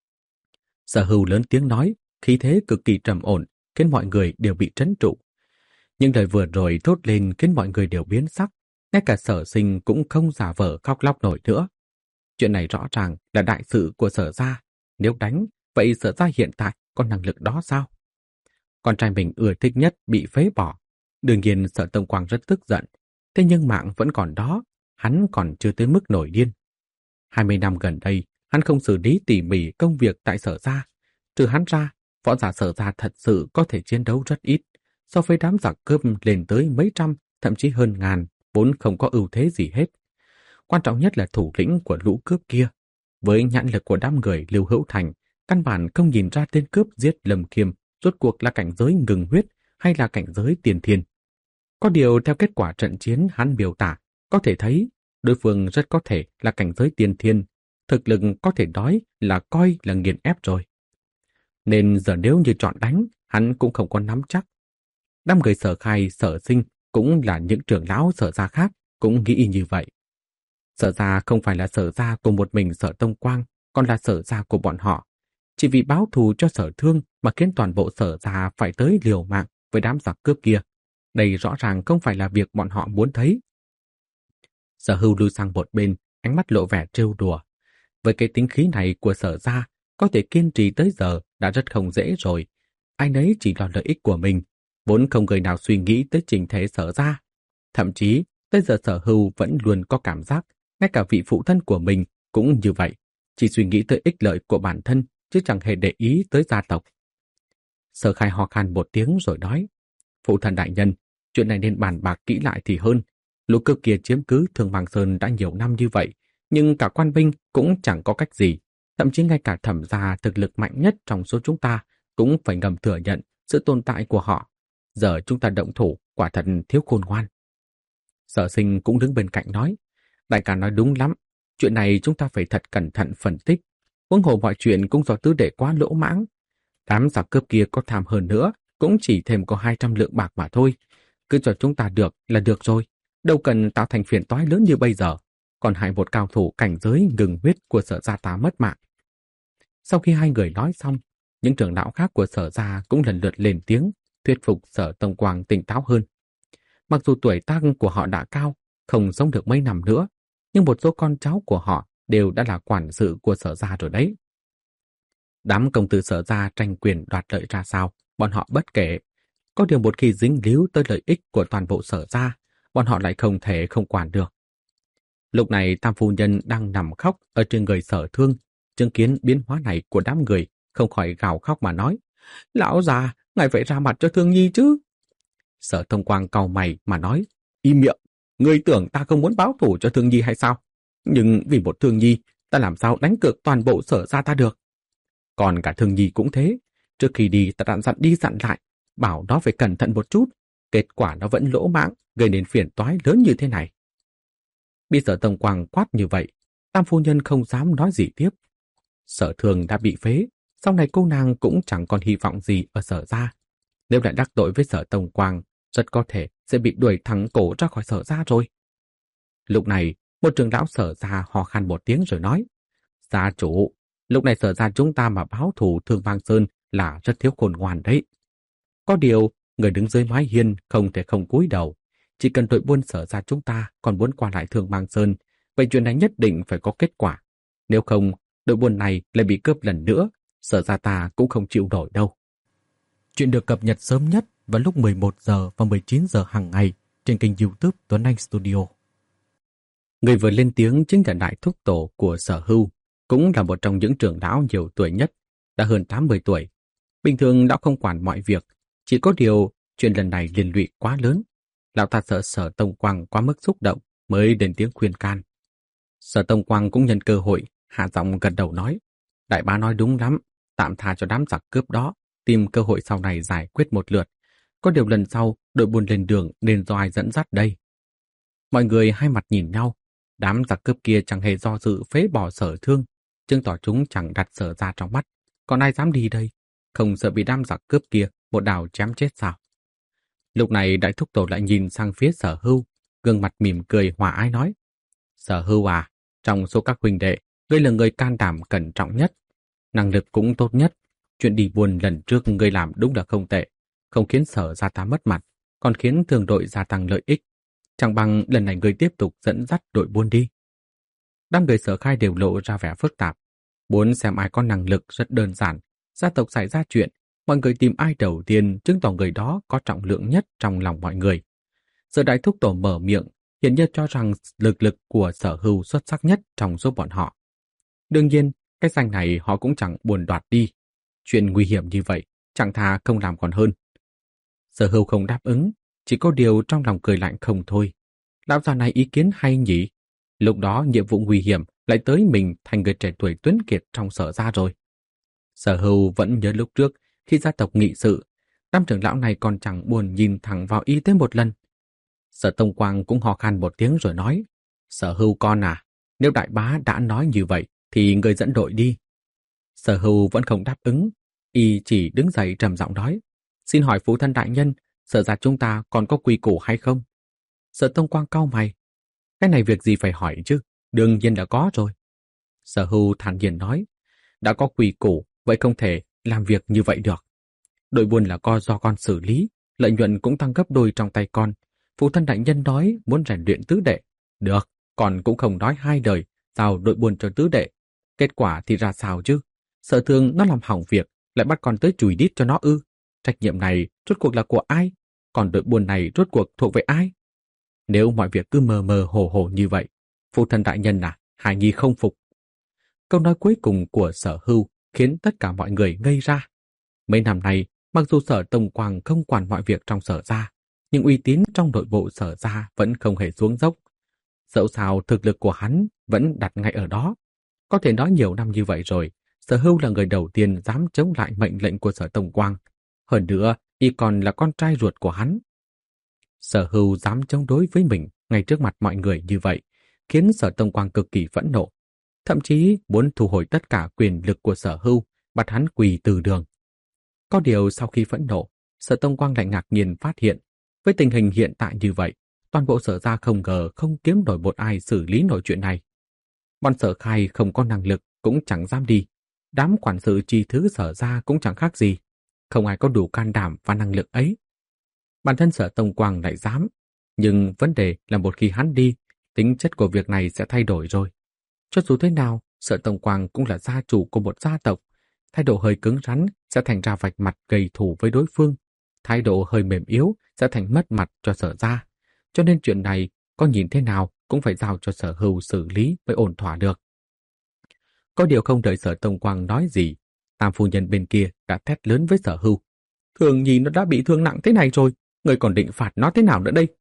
Sở Hưu lớn tiếng nói, khí thế cực kỳ trầm ổn, khiến mọi người đều bị trấn trụ. Nhưng lời vừa rồi thốt lên khiến mọi người đều biến sắc, ngay cả Sở Sinh cũng không giả vờ khóc lóc nổi nữa. Chuyện này rõ ràng là đại sự của Sở gia, nếu đánh, vậy Sở gia hiện tại có năng lực đó sao? Con trai mình ưa thích nhất bị phế bỏ. Đương nhiên Sở Tông Quang rất tức giận, thế nhưng mạng vẫn còn đó, hắn còn chưa tới mức nổi điên. 20 năm gần đây, hắn không xử lý tỉ mỉ công việc tại Sở gia. Trừ hắn ra, võ giả Sở gia thật sự có thể chiến đấu rất ít, so với đám giặc cướp lên tới mấy trăm, thậm chí hơn ngàn, vốn không có ưu thế gì hết. Quan trọng nhất là thủ lĩnh của lũ cướp kia. Với nhãn lực của đám người Lưu Hữu Thành, căn bản không nhìn ra tên cướp giết Lâm Khiêm rốt cuộc là cảnh giới ngừng huyết hay là cảnh giới tiền thiên. Có điều theo kết quả trận chiến hắn biểu tả, có thể thấy đối phương rất có thể là cảnh giới tiền thiên, thực lực có thể nói là coi là nghiền ép rồi. Nên giờ nếu như chọn đánh, hắn cũng không có nắm chắc. Đám người Sở Khai, Sở Sinh cũng là những trưởng lão Sở gia khác, cũng nghĩ như vậy. Sở gia không phải là Sở gia của một mình Sở Tông Quang, còn là Sở gia của bọn họ. Chỉ vì báo thù cho Sở Thương mà khiến toàn bộ Sở gia phải tới liều mạng với đám giặc cướp kia. Đây rõ ràng không phải là việc bọn họ muốn thấy. Sở Hưu lui sang một bên, ánh mắt lộ vẻ trêu đùa. Với cái tính khí này của Sở gia, có thể kiên trì tới giờ đã rất không dễ rồi. Ai nấy chỉ lo lợi ích của mình, vốn không người nào suy nghĩ tới trình thể Sở gia. Thậm chí, tới giờ Sở Hưu vẫn luôn có cảm giác, ngay cả vị phụ thân của mình cũng như vậy, chỉ suy nghĩ tới ích lợi của bản thân, chứ chẳng hề để ý tới gia tộc. Sở Khai ho khan một tiếng rồi nói, phụ thân đại nhân, chuyện này nên bàn bạc kỹ lại thì hơn. Lũ cướp kia chiếm cứ Thương Mang Sơn đã nhiều năm như vậy, nhưng cả quan binh cũng chẳng có cách gì. Thậm chí ngay cả Thẩm gia thực lực mạnh nhất trong số chúng ta cũng phải ngầm thừa nhận sự tồn tại của họ. Giờ chúng ta động thủ, quả thật thiếu khôn ngoan. Sở Sinh cũng đứng bên cạnh nói, đại ca nói đúng lắm, chuyện này chúng ta phải thật cẩn thận phân tích. Huống hồ mọi chuyện cũng do tứ đệ quá lỗ mãng. Đám giặc cướp kia có tham hơn nữa, cũng chỉ thêm có 200 lượng bạc mà thôi. Cứ cho chúng ta được là được rồi, đâu cần tạo thành phiền toái lớn như bây giờ, còn hại một cao thủ cảnh giới ngừng huyết của Sở gia ta mất mạng. Sau khi hai người nói xong, những trưởng lão khác của Sở gia cũng lần lượt lên tiếng, thuyết phục Sở Tông Quang tỉnh táo hơn. Mặc dù tuổi tác của họ đã cao, không sống được mấy năm nữa, nhưng một số con cháu của họ đều đã là quản sự của Sở gia rồi đấy. Đám công tử Sở gia tranh quyền đoạt lợi ra sao, bọn họ bất kể. Có điều một khi dính líu tới lợi ích của toàn bộ Sở gia, bọn họ lại không thể không quản được. Lúc này Tam phu nhân đang nằm khóc ở trên người Sở Thương, chứng kiến biến hóa này của đám người, không khỏi gào khóc mà nói, lão già, ngài phải ra mặt cho Thương Nhi chứ. Sở Thông Quang cau mày mà nói, im miệng, ngươi tưởng ta không muốn báo thù cho Thương Nhi hay sao? Nhưng vì một Thương Nhi, ta làm sao đánh cược toàn bộ Sở gia ta được? Còn cả Thương Nhi cũng thế, trước khi đi ta đã dặn đi dặn lại, bảo nó phải cẩn thận một chút, kết quả nó vẫn lỗ mãng, gây nên phiền toái lớn như thế này. Bị Sở Thông Quang quát như vậy, Tam phu nhân không dám nói gì tiếp. Sở Thương đã bị phế, sau này cô nàng cũng chẳng còn hy vọng gì ở Sở gia. Nếu lại đắc tội với Sở Thông Quang, rất có thể sẽ bị đuổi thẳng cổ ra khỏi Sở gia rồi. Lúc này, một trưởng lão Sở gia hò khan một tiếng rồi nói, gia chủ, lúc này Sở gia chúng ta mà báo thù Thương Mang Sơn là rất thiếu khôn ngoan đấy. Có điều, người đứng dưới mái hiên không thể không cúi đầu. Chỉ cần đội buôn Sở gia chúng ta còn muốn qua lại Thương Mang Sơn, vậy chuyện này nhất định phải có kết quả. Nếu không, đội buôn này lại bị cướp lần nữa, Sở gia ta cũng không chịu nổi đâu. Chuyện được cập nhật sớm nhất vào lúc 11 giờ và 19 giờ hàng ngày trên kênh YouTube Tuấn Anh Studio. Người vừa lên tiếng chính là đại thúc tổ của Sở Hưu, cũng là một trong những trưởng lão nhiều tuổi nhất, đã hơn 80 tuổi. Bình thường lão không quản mọi việc, chỉ có điều chuyện lần này liên lụy quá lớn. Lão ta sợ Sở Tông Quang quá mức xúc động mới lên tiếng khuyên can. Sở Tông Quang cũng nhân cơ hội hạ giọng gật đầu nói, đại bá nói đúng lắm, tạm tha cho đám giặc cướp đó, tìm cơ hội sau này giải quyết một lượt. Có điều lần sau đội buôn lên đường nên do ai dẫn dắt đây? Mọi người hai mặt nhìn nhau, đám giặc cướp kia chẳng hề do dự phế bỏ Sở Thương, chứng tỏ chúng chẳng đặt Sở ra trong mắt. Còn ai dám đi đây? Không sợ bị đám giặc cướp kia một đào chém chết sao? Lúc này đại thúc tổ lại nhìn sang phía Sở Hưu, gương mặt mỉm cười hòa ái nói, Sở Hưu à, trong số các huynh đệ, ngươi là người can đảm cẩn trọng nhất, năng lực cũng tốt nhất. Chuyện đi buôn lần trước ngươi làm đúng là không tệ, không khiến Sở gia ta mất mặt, còn khiến thường đội gia tăng lợi ích. Chẳng bằng lần này ngươi tiếp tục dẫn dắt đội buôn đi. Đám người Sở Khai đều lộ ra vẻ phức tạp, muốn xem ai có năng lực rất đơn giản. Gia tộc xảy ra chuyện, mọi người tìm ai đầu tiên chứng tỏ người đó có trọng lượng nhất trong lòng mọi người. Giờ đại thúc tổ mở miệng, hiển nhiên cho rằng lực của Sở Hưu xuất sắc nhất trong số bọn họ. Đương nhiên, cái danh này họ cũng chẳng buồn đoạt đi. Chuyện nguy hiểm như vậy, chẳng thà không làm còn hơn. Sở Hưu không đáp ứng, chỉ có điều trong lòng cười lạnh không thôi. Lão già này ý kiến hay nhỉ? Lúc đó nhiệm vụ nguy hiểm lại tới mình thành người trẻ tuổi tuấn kiệt trong Sở gia rồi. Sở Hưu vẫn nhớ lúc trước khi gia tộc nghị sự, đám trưởng lão này còn chẳng buồn nhìn thẳng vào y tới một lần. Sở Tông Quang cũng hò khan một tiếng rồi nói, Sở Hưu con à, nếu đại bá đã nói như vậy thì người dẫn đội đi. Sở Hưu vẫn không đáp ứng, y chỉ đứng dậy trầm giọng nói, xin hỏi phụ thân đại nhân, Sở gia chúng ta còn có quy củ hay không? Sở Tông Quang cau mày, cái này việc gì phải hỏi chứ, đương nhiên là có rồi. Sở Hưu thản nhiên nói, đã có quy củ, vậy không thể làm việc như vậy được. Đội buôn là do con xử lý, lợi nhuận cũng tăng gấp đôi trong tay con. Phụ thân đại nhân nói muốn rèn luyện tứ đệ. Được, con cũng không nói hai lời, giao đội buôn cho tứ đệ. Kết quả thì ra sao chứ? Sở Thương nó làm hỏng việc, lại bắt con tới chùi đít cho nó ư? Trách nhiệm này rốt cuộc là của ai? Còn đội buôn này rốt cuộc thuộc về ai? Nếu mọi việc cứ mờ mờ hồ hồ như vậy, phụ thân đại nhân à, Hải Nhi không phục. Câu nói cuối cùng của Sở Hưu khiến tất cả mọi người ngây ra. Mấy năm nay, mặc dù Sở Tông Quang không quản mọi việc trong Sở gia, nhưng uy tín trong nội bộ Sở gia vẫn không hề xuống dốc. Dẫu sao thực lực của hắn vẫn đặt ngay ở đó. Có thể nói nhiều năm như vậy rồi, Sở Hưu là người đầu tiên dám chống lại mệnh lệnh của Sở Tông Quang. Hơn nữa, y còn là con trai ruột của hắn. Sở Hưu dám chống đối với mình ngay trước mặt mọi người như vậy, khiến Sở Tông Quang cực kỳ phẫn nộ. Thậm chí muốn thu hồi tất cả quyền lực của Sở Hưu, bắt hắn quỳ từ đường. Có điều sau khi phẫn nộ, Sở Tông Quang lại ngạc nhiên phát hiện, với tình hình hiện tại như vậy, toàn bộ Sở gia không ngờ không kiếm nổi một ai xử lý nổi chuyện này. Bọn Sở Khai không có năng lực cũng chẳng dám đi. Đám quản sự chi thứ Sở gia cũng chẳng khác gì. Không ai có đủ can đảm và năng lực ấy. Bản thân Sở Tông Quang lại dám. Nhưng vấn đề là một khi hắn đi, tính chất của việc này sẽ thay đổi rồi. Cho dù thế nào, Sở Tông Quang cũng là gia chủ của một gia tộc. Thái độ hơi cứng rắn sẽ thành ra vạch mặt gây thù với đối phương. Thái độ hơi mềm yếu sẽ thành mất mặt cho Sở gia. Cho nên chuyện này, có nhìn thế nào cũng phải giao cho Sở Hưu xử lý mới ổn thỏa được. Có điều không đợi Sở Tông Quang nói gì, Tam phu nhân bên kia đã thét lớn với Sở Hưu. Thường Nhi nó đã bị thương nặng thế này rồi, người còn định phạt nó thế nào nữa đây?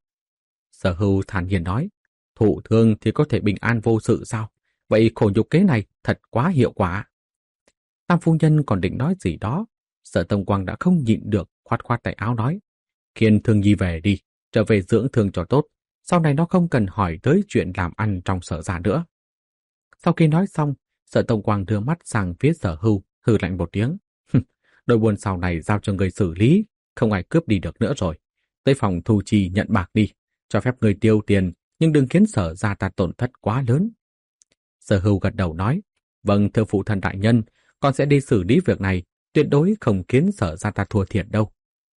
Sở Hưu thản nhiên nói, thụ thương thì có thể bình an vô sự sao? Vậy khổ nhục kế này thật quá hiệu quả. Tam phu nhân còn định nói gì đó, Sở Tông Quang đã không nhịn được, khoát khoát tay áo nói, khiêng Thương Nhi về đi, trở về dưỡng thương cho tốt, sau này nó không cần hỏi tới chuyện làm ăn trong Sở gia nữa. Sau khi nói xong, Sở Tông Quang đưa mắt sang phía Sở Hưu, hừ lạnh một tiếng. Đội buôn sau này giao cho người xử lý, không ai cướp đi được nữa rồi. Tới phòng thu chi nhận bạc đi, cho phép người tiêu tiền, nhưng đừng khiến Sở gia ta tổn thất quá lớn. Sở Hưu gật đầu nói, vâng thưa phụ thân đại nhân, con sẽ đi xử lý việc này, tuyệt đối không khiến Sở gia ta thua thiệt đâu.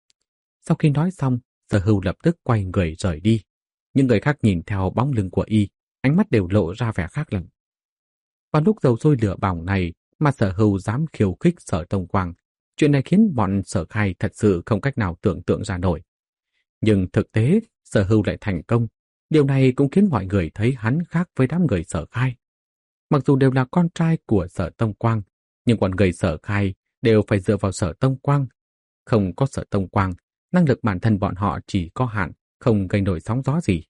Sau khi nói xong, Sở Hưu lập tức quay người rời đi. Những người khác nhìn theo bóng lưng của y, ánh mắt đều lộ ra vẻ khác lạ. Vào lúc dầu sôi lửa bỏng này mà Sở Hưu dám khiêu khích Sở Tông Quang, chuyện này khiến bọn Sở Khai thật sự không cách nào tưởng tượng ra nổi. Nhưng thực tế, Sở Hưu lại thành công. Điều này cũng khiến mọi người thấy hắn khác với đám người Sở Khai. Mặc dù đều là con trai của Sở Tông Quang, nhưng bọn người Sở Khai đều phải dựa vào Sở Tông Quang. Không có Sở Tông Quang, năng lực bản thân bọn họ chỉ có hạn, không gây nổi sóng gió gì.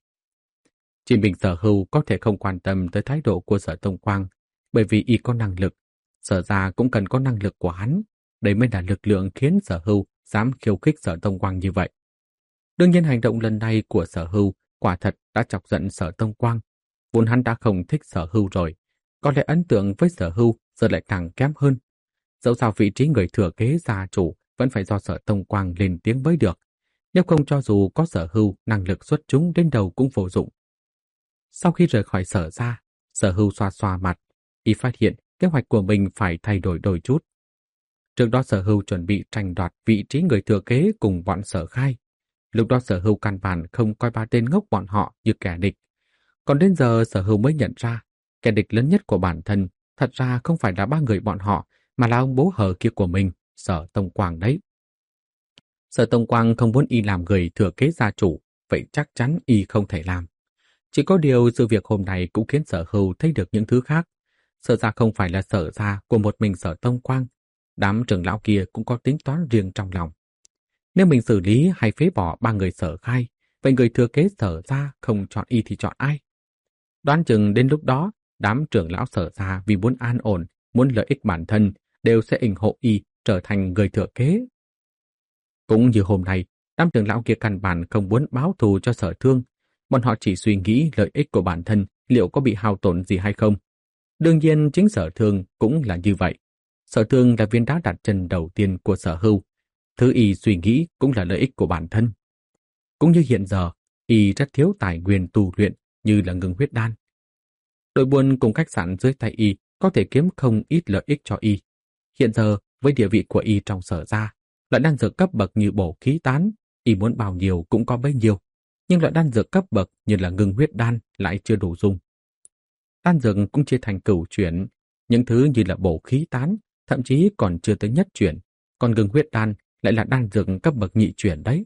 Chỉ mình Sở Hưu có thể không quan tâm tới thái độ của Sở Tông Quang, bởi vì y có năng lực, Sở gia cũng cần có năng lực của hắn. Đây mới là lực lượng khiến Sở Hưu dám khiêu khích Sở Tông Quang như vậy. Đương nhiên hành động lần này của Sở Hưu quả thật đã chọc giận Sở Tông Quang. Vốn hắn đã không thích Sở Hưu rồi, có lẽ ấn tượng với Sở Hưu giờ lại càng kém hơn. Dẫu sao vị trí người thừa kế gia chủ vẫn phải do Sở Tông Quang lên tiếng mới được. Nếu không cho dù có Sở Hưu năng lực xuất chúng đến đầu cũng vô dụng. Sau khi rời khỏi Sở gia, Sở Hưu xoa xoa mặt, y phát hiện kế hoạch của mình phải thay đổi đôi chút. Trước đó Sở Hưu chuẩn bị tranh đoạt vị trí người thừa kế cùng bọn Sở Khai. Lúc đó Sở Hưu căn bản không coi ba tên ngốc bọn họ như kẻ địch. Còn đến giờ Sở Hưu mới nhận ra, kẻ địch lớn nhất của bản thân thật ra không phải là ba người bọn họ, mà là ông bố hờ kia của mình, Sở Tông Quang đấy. Sở Tông Quang không muốn y làm người thừa kế gia chủ, vậy chắc chắn y không thể làm. Chỉ có điều sự việc hôm nay cũng khiến Sở Hưu thấy được những thứ khác. Sở gia không phải là Sở gia của một mình Sở Tông Quang. Đám trưởng lão kia cũng có tính toán riêng trong lòng. Nếu mình xử lý hay phế bỏ ba người Sở Khai, vậy người thừa kế Sở gia không chọn y thì chọn ai? Đoán chừng đến lúc đó, đám trưởng lão Sở gia vì muốn an ổn, muốn lợi ích bản thân, đều sẽ ủng hộ y trở thành người thừa kế. Cũng như hôm nay, đám trưởng lão kia căn bản không muốn báo thù cho Sở Thương. Bọn họ chỉ suy nghĩ lợi ích của bản thân liệu có bị hao tổn gì hay không. Đương nhiên chính Sở Thương cũng là như vậy. Sở Thương là viên đá đặt chân đầu tiên của Sở Hưu. Thứ y suy nghĩ cũng là lợi ích của bản thân. Cũng như hiện giờ, y rất thiếu tài nguyên tu luyện như là ngưng huyết đan. Đội buôn cùng khách sạn dưới tay y có thể kiếm không ít lợi ích cho y. Hiện giờ, với địa vị của y trong Sở gia, loại đan dược cấp bậc như bổ khí tán, y muốn bao nhiêu cũng có bấy nhiêu. Nhưng loại đan dược cấp bậc như là ngưng huyết đan lại chưa đủ dùng. Đan dược cũng chia thành cửu chuyển, Những thứ như là bổ khí tán, thậm chí còn chưa tới nhất chuyển, còn gừng huyết đan lại là đan dược cấp bậc nhị chuyển đấy.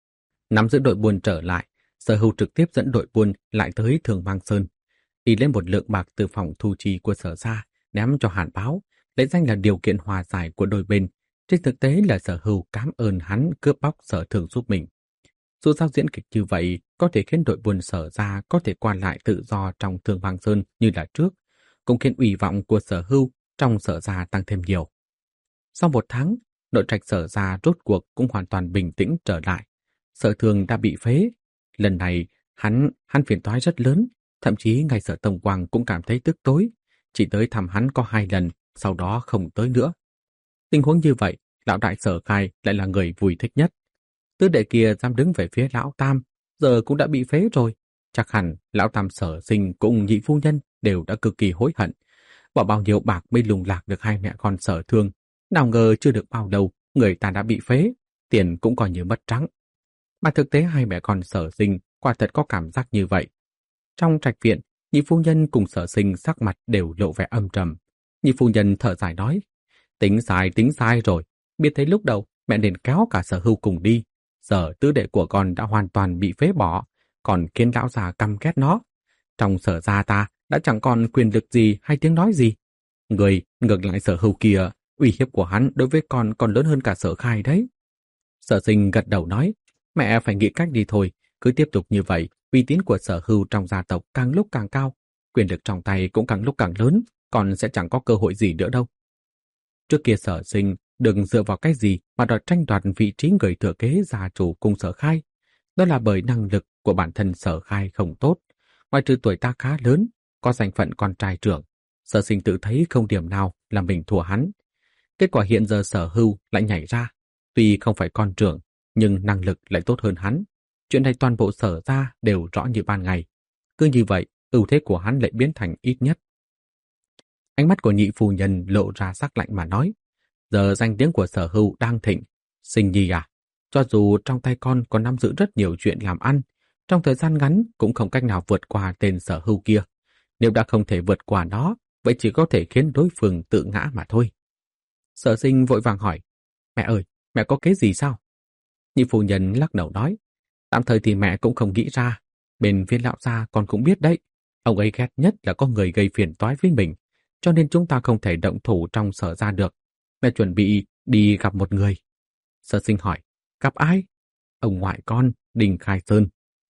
Nắm giữ đội buôn trở lại, Sở Hưu trực tiếp dẫn đội buôn lại tới Thường Mang Sơn, đi lên một lượng bạc từ phòng thu chi của Sở gia ném cho Hàn Báo, lấy danh là điều kiện hòa giải của đôi bên. Trên thực tế là Sở Hưu cảm ơn hắn cướp bóc Sở Thường giúp mình. Dù sao diễn kịch như vậy có thể khiến đội buôn Sở gia có thể qua lại tự do trong Thường Mang Sơn như là trước, cũng khiến ủy vọng của Sở Hưu trong Sở gia tăng thêm nhiều. Sau 1 tháng, nội trạch Sở gia rốt cuộc cũng hoàn toàn bình tĩnh trở lại. Sở Thường đã bị phế. Lần này, hắn phiền toái rất lớn, thậm chí ngay Sở Tông Quang cũng cảm thấy tức tối, chỉ tới thăm hắn có 2 lần, sau đó không tới nữa. Tình huống như vậy, lão đại Sở Khai lại là người vui thích nhất. Tứ đệ kia dám đứng về phía lão Tam, giờ cũng đã bị phế rồi. Chắc hẳn lão Tam Sở Sinh cùng nhị phu nhân đều đã cực kỳ hối hận. Bỏ bao nhiêu bạc mới lùng lạc được 2 mẹ con Sở Thương. Nào ngờ chưa được bao lâu, người ta đã bị phế, tiền cũng coi như mất trắng. Mà thực tế 2 mẹ con Sở Sinh quả thật có cảm giác như vậy. Trong trạch viện, nhị phu nhân cùng Sở Sinh sắc mặt đều lộ vẻ âm trầm. Nhị phu nhân thở dài nói, tính sai rồi, biết thấy lúc đầu mẹ nên kéo cả Sở Hưu cùng đi. Giờ tứ đệ của con đã hoàn toàn bị phế bỏ, còn khiến lão già căm ghét nó. Trong Sở gia ta đã chẳng còn quyền lực gì hay tiếng nói gì. Người ngược lại Sở Hưu kia, uy hiếp của hắn đối với con còn lớn hơn cả Sở Khai đấy. Sở Sinh gật đầu nói, mẹ phải nghĩ cách đi thôi, cứ tiếp tục như vậy, uy tín của Sở Hưu trong gia tộc càng lúc càng cao, quyền lực trong tay cũng càng lúc càng lớn, còn sẽ chẳng có cơ hội gì nữa đâu. Trước kia Sở Sinh đừng dựa vào cái gì mà đòi tranh đoạt vị trí người thừa kế gia chủ cùng Sở Khai. Đó là bởi năng lực của bản thân Sở Khai không tốt, ngoài trừ tuổi tác khá lớn, có danh phận con trai trưởng. Sở Sinh tự thấy không điểm nào là mình thua hắn. Kết quả hiện giờ Sở Hưu lại nhảy ra, tuy không phải con trưởng, nhưng năng lực lại tốt hơn hắn. Chuyện này toàn bộ Sở gia đều rõ như ban ngày. Cứ như vậy, ưu thế của hắn lại biến thành ít nhất. Ánh mắt của nhị phu nhân lộ ra sắc lạnh mà nói, giờ danh tiếng của Sở Hưu đang thịnh. Sinh nhi à, cho dù trong tay con còn nắm giữ rất nhiều chuyện làm ăn, trong thời gian ngắn cũng không cách nào vượt qua tên Sở Hưu kia. Nếu đã không thể vượt qua nó, vậy chỉ có thể khiến đối phương tự ngã mà thôi. Sở Sinh vội vàng hỏi, mẹ ơi, mẹ có kế gì sao? Nhị phu nhân lắc đầu nói, tạm thời thì mẹ cũng không nghĩ ra. Bên phía lão gia con cũng biết đấy, ông ấy ghét nhất là có người gây phiền toái với mình, cho nên chúng ta không thể động thủ trong Sở gia được. Mẹ chuẩn bị đi gặp một người. Sở Sinh hỏi, gặp ai? Ông ngoại con, Đinh Khai Sơn.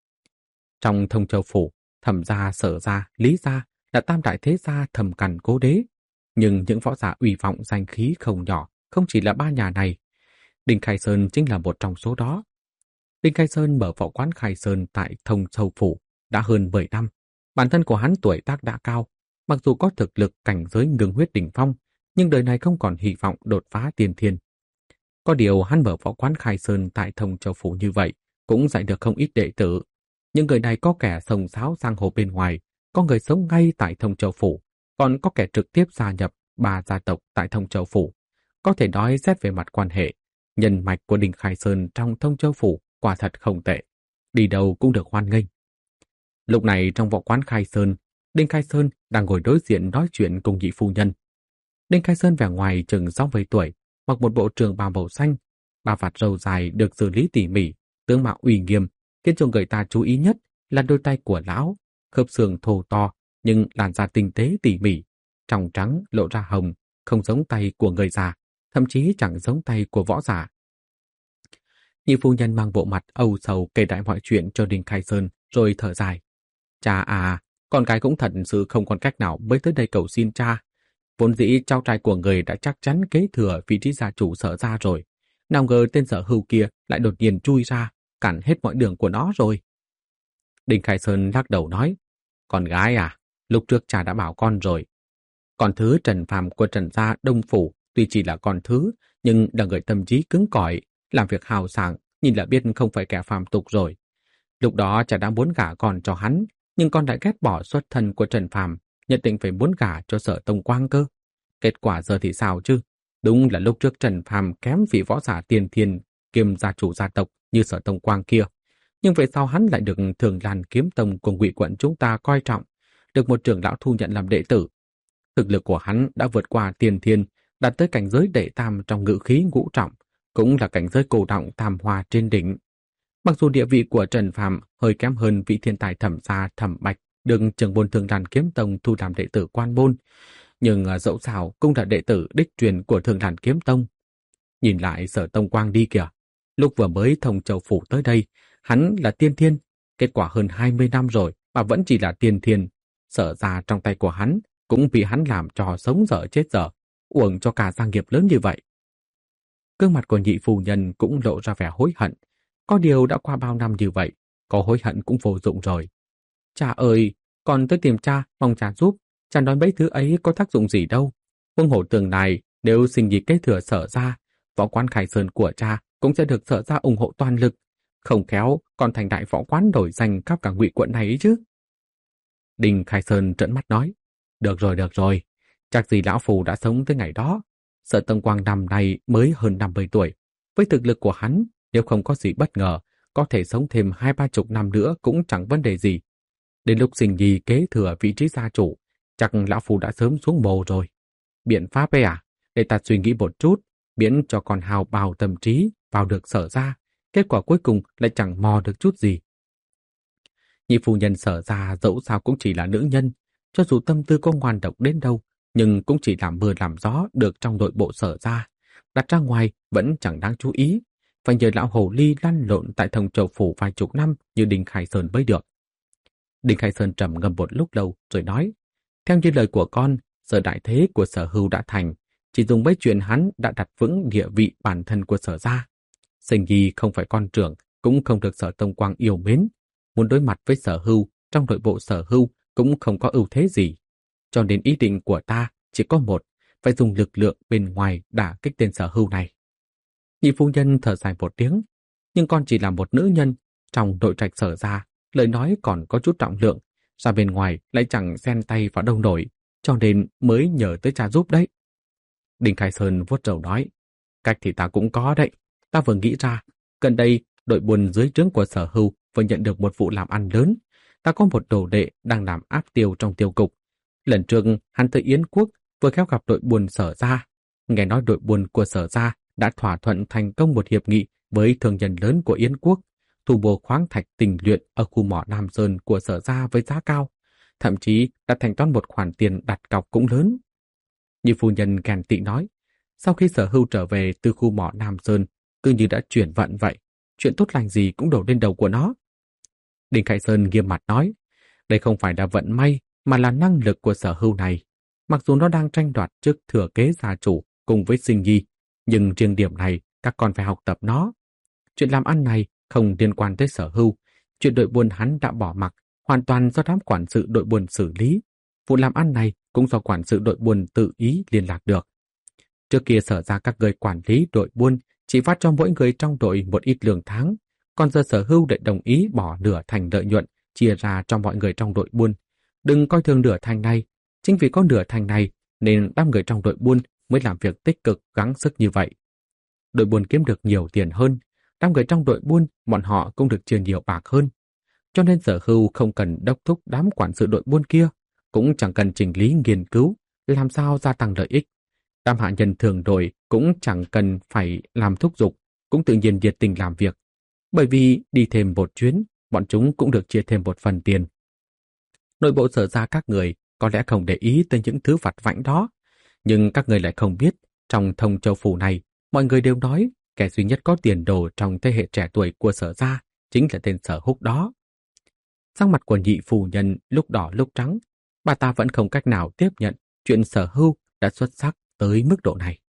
Trong Thông Châu phủ, Thẩm gia, Sở gia, Lý gia là tam đại thế gia thầm cằn cố đế, nhưng những võ giả uy vọng danh khí không nhỏ, không chỉ là 3 nhà này. Đinh Khai Sơn chính là một trong số đó. Đinh Khai Sơn mở võ quán Khai Sơn tại Thông Châu phủ đã hơn 10 năm. Bản thân của hắn tuổi tác đã cao, mặc dù có thực lực cảnh giới ngưng huyết đỉnh phong, nhưng đời này không còn hy vọng đột phá tiên thiên. Có điều hắn mở võ quán Khai Sơn tại Thông Châu phủ như vậy, cũng dạy được không ít đệ tử. Những người này có kẻ sông sáo giang hồ bên ngoài, có người sống ngay tại Thông Châu phủ, còn có kẻ trực tiếp gia nhập 3 gia tộc tại Thông Châu phủ. Có thể nói xét về mặt quan hệ, nhân mạch của Đinh Khai Sơn trong Thông Châu phủ quả thật không tệ, đi đâu cũng được hoan nghênh. Lúc này trong võ quán Khai Sơn, Đinh Khai Sơn đang ngồi đối diện nói chuyện cùng nhị phu nhân. Đinh Khai Sơn vẻ ngoài chừng 60 tuổi, mặc một bộ trường bào màu xanh, ba vạt râu dài được xử lý tỉ mỉ, tướng mạo uy nghiêm, khiến cho người ta chú ý nhất là đôi tay của lão, khớp xương thô to nhưng làn da tinh tế tỉ mỉ, trong trắng lộ ra hồng, không giống tay của người già, thậm chí chẳng giống tay của võ giả. Nhị phu nhân mang bộ mặt âu sầu kể đại mọi chuyện cho Đinh Khai Sơn rồi thở dài. Cha à, con cái cũng thật sự không còn cách nào mới tới đây cầu xin cha. Vốn dĩ cháu trai của người đã chắc chắn kế thừa vị trí gia chủ Sở gia rồi. Nào ngờ tên Sở Hưu kia lại đột nhiên chui ra, cản hết mọi đường của nó rồi. Đinh Khai Sơn lắc đầu nói, con gái à, lúc trước cha đã bảo con rồi. Con thứ Trần Phàm của Trần gia Đông Phủ tuy chỉ là con thứ, nhưng là người tâm trí cứng cỏi, làm việc hào sảng, nhìn là biết không phải kẻ phàm tục rồi. Lúc đó cha đã muốn gả con cho hắn, nhưng con đã ghét bỏ xuất thân của Trần Phàm, nhất định phải muốn gả cho Sở Tông Quang cơ. Kết quả giờ thì sao chứ? Đúng là lúc trước Trần Phàm kém vị võ giả tiên thiên kiêm gia chủ gia tộc như Sở Tông Quang kia, nhưng về sau hắn lại được Thường Lan Kiếm Tông của Ngụy quận chúng ta coi trọng, được một trưởng lão thu nhận làm đệ tử. Thực lực của hắn đã vượt qua tiền thiên, đạt tới cảnh giới đệ tam trong ngự khí ngũ trọng, cũng là cảnh giới cổ động tam hoa trên đỉnh. Mặc dù địa vị của Trần Phàm hơi kém hơn vị thiên tài Thẩm gia Thẩm Bạch được trưởng môn Thương Đàn Kiếm Tông thu làm đệ tử quan môn, nhưng dẫu sao cũng là đệ tử đích truyền của Thương Đàn Kiếm Tông. Nhìn lại Sở Tông Quang đi kìa, lúc vừa mới thông châu phủ tới đây, hắn là tiên thiên, kết quả hơn 20 năm rồi mà vẫn chỉ là tiên thiên. Sở ra trong tay của hắn cũng bị hắn làm trò sống dở chết dở, uổng cho cả gia nghiệp lớn như vậy. Gương mặt của nhị phu nhân cũng lộ ra vẻ hối hận. Có điều đã qua bao năm như vậy, có hối hận cũng vô dụng rồi. Cha ơi, con tới tìm cha, mong cha giúp. Cha nói mấy thứ ấy có tác dụng gì đâu. Huống hồ tương lai, nếu Sinh Nhi kế thừa Sở ra, võ quán Khai Sơn của cha cũng sẽ được Sở ra ủng hộ toàn lực. Không khéo, còn thành đại võ quán nổi danh khắp cả Ngụy quận này ấy chứ. Đinh Khai Sơn trợn mắt nói, được rồi, chắc gì lão phù đã sống tới ngày đó. Sở Tông Quang năm nay mới hơn 50 tuổi. Với thực lực của hắn, nếu không có gì bất ngờ, có thể sống thêm 20-30 năm nữa cũng chẳng vấn đề gì. Đến lúc Sinh Nhi kế thừa vị trí gia chủ, chắc lão phù đã sớm xuống mồ rồi. Biện pháp ấy à? Để ta suy nghĩ một chút, miễn cho con hào bào tâm trí vào được Sở ra, kết quả cuối cùng lại chẳng mò được chút gì. Nhị phu nhân Sở ra dẫu sao cũng chỉ là nữ nhân, cho dù tâm tư có ngoan độc đến đâu, nhưng cũng chỉ làm mưa làm gió được trong nội bộ Sở ra. Đặt ra ngoài vẫn chẳng đáng chú ý, phải nhờ lão hồ ly lăn lộn tại Thông Châu phủ vài chục năm như Đinh Khai Sơn mới được. Đinh Khai Sơn trầm ngâm một lúc lâu rồi nói, theo như lời của con, Sở đại thế của Sở Hưu đã thành, chỉ dùng mấy chuyện hắn đã đặt vững địa vị bản thân của Sở ra. Sinh Nhi không phải con trưởng, cũng không được Sở Tông Quang yêu mến. Muốn đối mặt với Sở Hưu, trong nội bộ Sở Hưu cũng không có ưu thế gì. Cho nên ý định của ta chỉ có một, phải dùng lực lượng bên ngoài đả kích tên Sở Hưu này. Nhị phu nhân thở dài một tiếng, nhưng con chỉ là một nữ nhân, trong nội trạch Sở ra, lời nói còn có chút trọng lượng, ra bên ngoài lại chẳng xen tay vào đâu nổi, cho nên mới nhờ tới cha giúp đấy. Đinh Khai Sơn vuốt râu nói, cách thì ta cũng có đấy, ta vừa nghĩ ra, gần đây đội buôn dưới trướng của Sở Hưu vừa nhận được một vụ làm ăn lớn, ta có một đồ đệ đang làm áp tiêu trong tiêu cục. Lần trước hắn tới Yến Quốc vừa khéo gặp đội buôn Sở ra, nghe nói đội buôn của Sở ra đã thỏa thuận thành công một hiệp nghị với thương nhân lớn của Yến Quốc, thu mua khoáng thạch tinh luyện ở khu mỏ Nam Sơn của Sở ra với giá cao, thậm chí đã thanh toán một khoản tiền đặt cọc cũng lớn. Như phu nhân ghen tị nói, sau khi Sở Hưu trở về từ khu mỏ Nam Sơn, cứ như đã chuyển vận vậy, chuyện tốt lành gì cũng đổ lên đầu của nó. Đinh Khai Sơn nghiêm mặt nói, đây không phải là vận may, mà là năng lực của Sở Hưu này. Mặc dù nó đang tranh đoạt chức thừa kế gia chủ cùng với Sinh Nhi, nhưng riêng điểm này các con phải học tập nó. Chuyện làm ăn này không liên quan tới Sở Hưu, chuyện đội buôn hắn đã bỏ mặc, hoàn toàn do đám quản sự đội buôn xử lý. Vụ làm ăn này cũng do quản sự đội buôn tự ý liên lạc được. Trước kia Sở ra các người quản lý đội buôn chỉ phát cho mỗi người trong đội một ít lương tháng, còn giờ Sở Hưu lại đồng ý bỏ nửa thành lợi nhuận chia ra cho mọi người trong đội buôn. Đừng coi thường nửa thành này, chính vì có nửa thành này nên đám người trong đội buôn mới làm việc tích cực gắng sức như vậy. Đội buôn kiếm được nhiều tiền hơn, đám người trong đội buôn bọn họ cũng được chia nhiều bạc hơn. Cho nên Sở Hưu không cần đốc thúc đám quản sự đội buôn kia, cũng chẳng cần chỉnh lý nghiên cứu làm sao gia tăng lợi ích. Đám hạ nhân thường đội cũng chẳng cần phải làm thúc giục, cũng tự nhiên nhiệt tình làm việc. Bởi vì đi thêm một chuyến, bọn chúng cũng được chia thêm một phần tiền. Nội bộ Sở ra các người có lẽ không để ý tới những thứ vặt vãnh đó, nhưng các người lại không biết, trong Thông Châu phủ này, mọi người đều nói kẻ duy nhất có tiền đồ trong thế hệ trẻ tuổi của Sở ra chính là tên Sở Húc đó. Sắc mặt của nhị phu nhân lúc đỏ lúc trắng, bà ta vẫn không cách nào tiếp nhận chuyện Sở Hưu đã xuất sắc tới mức độ này.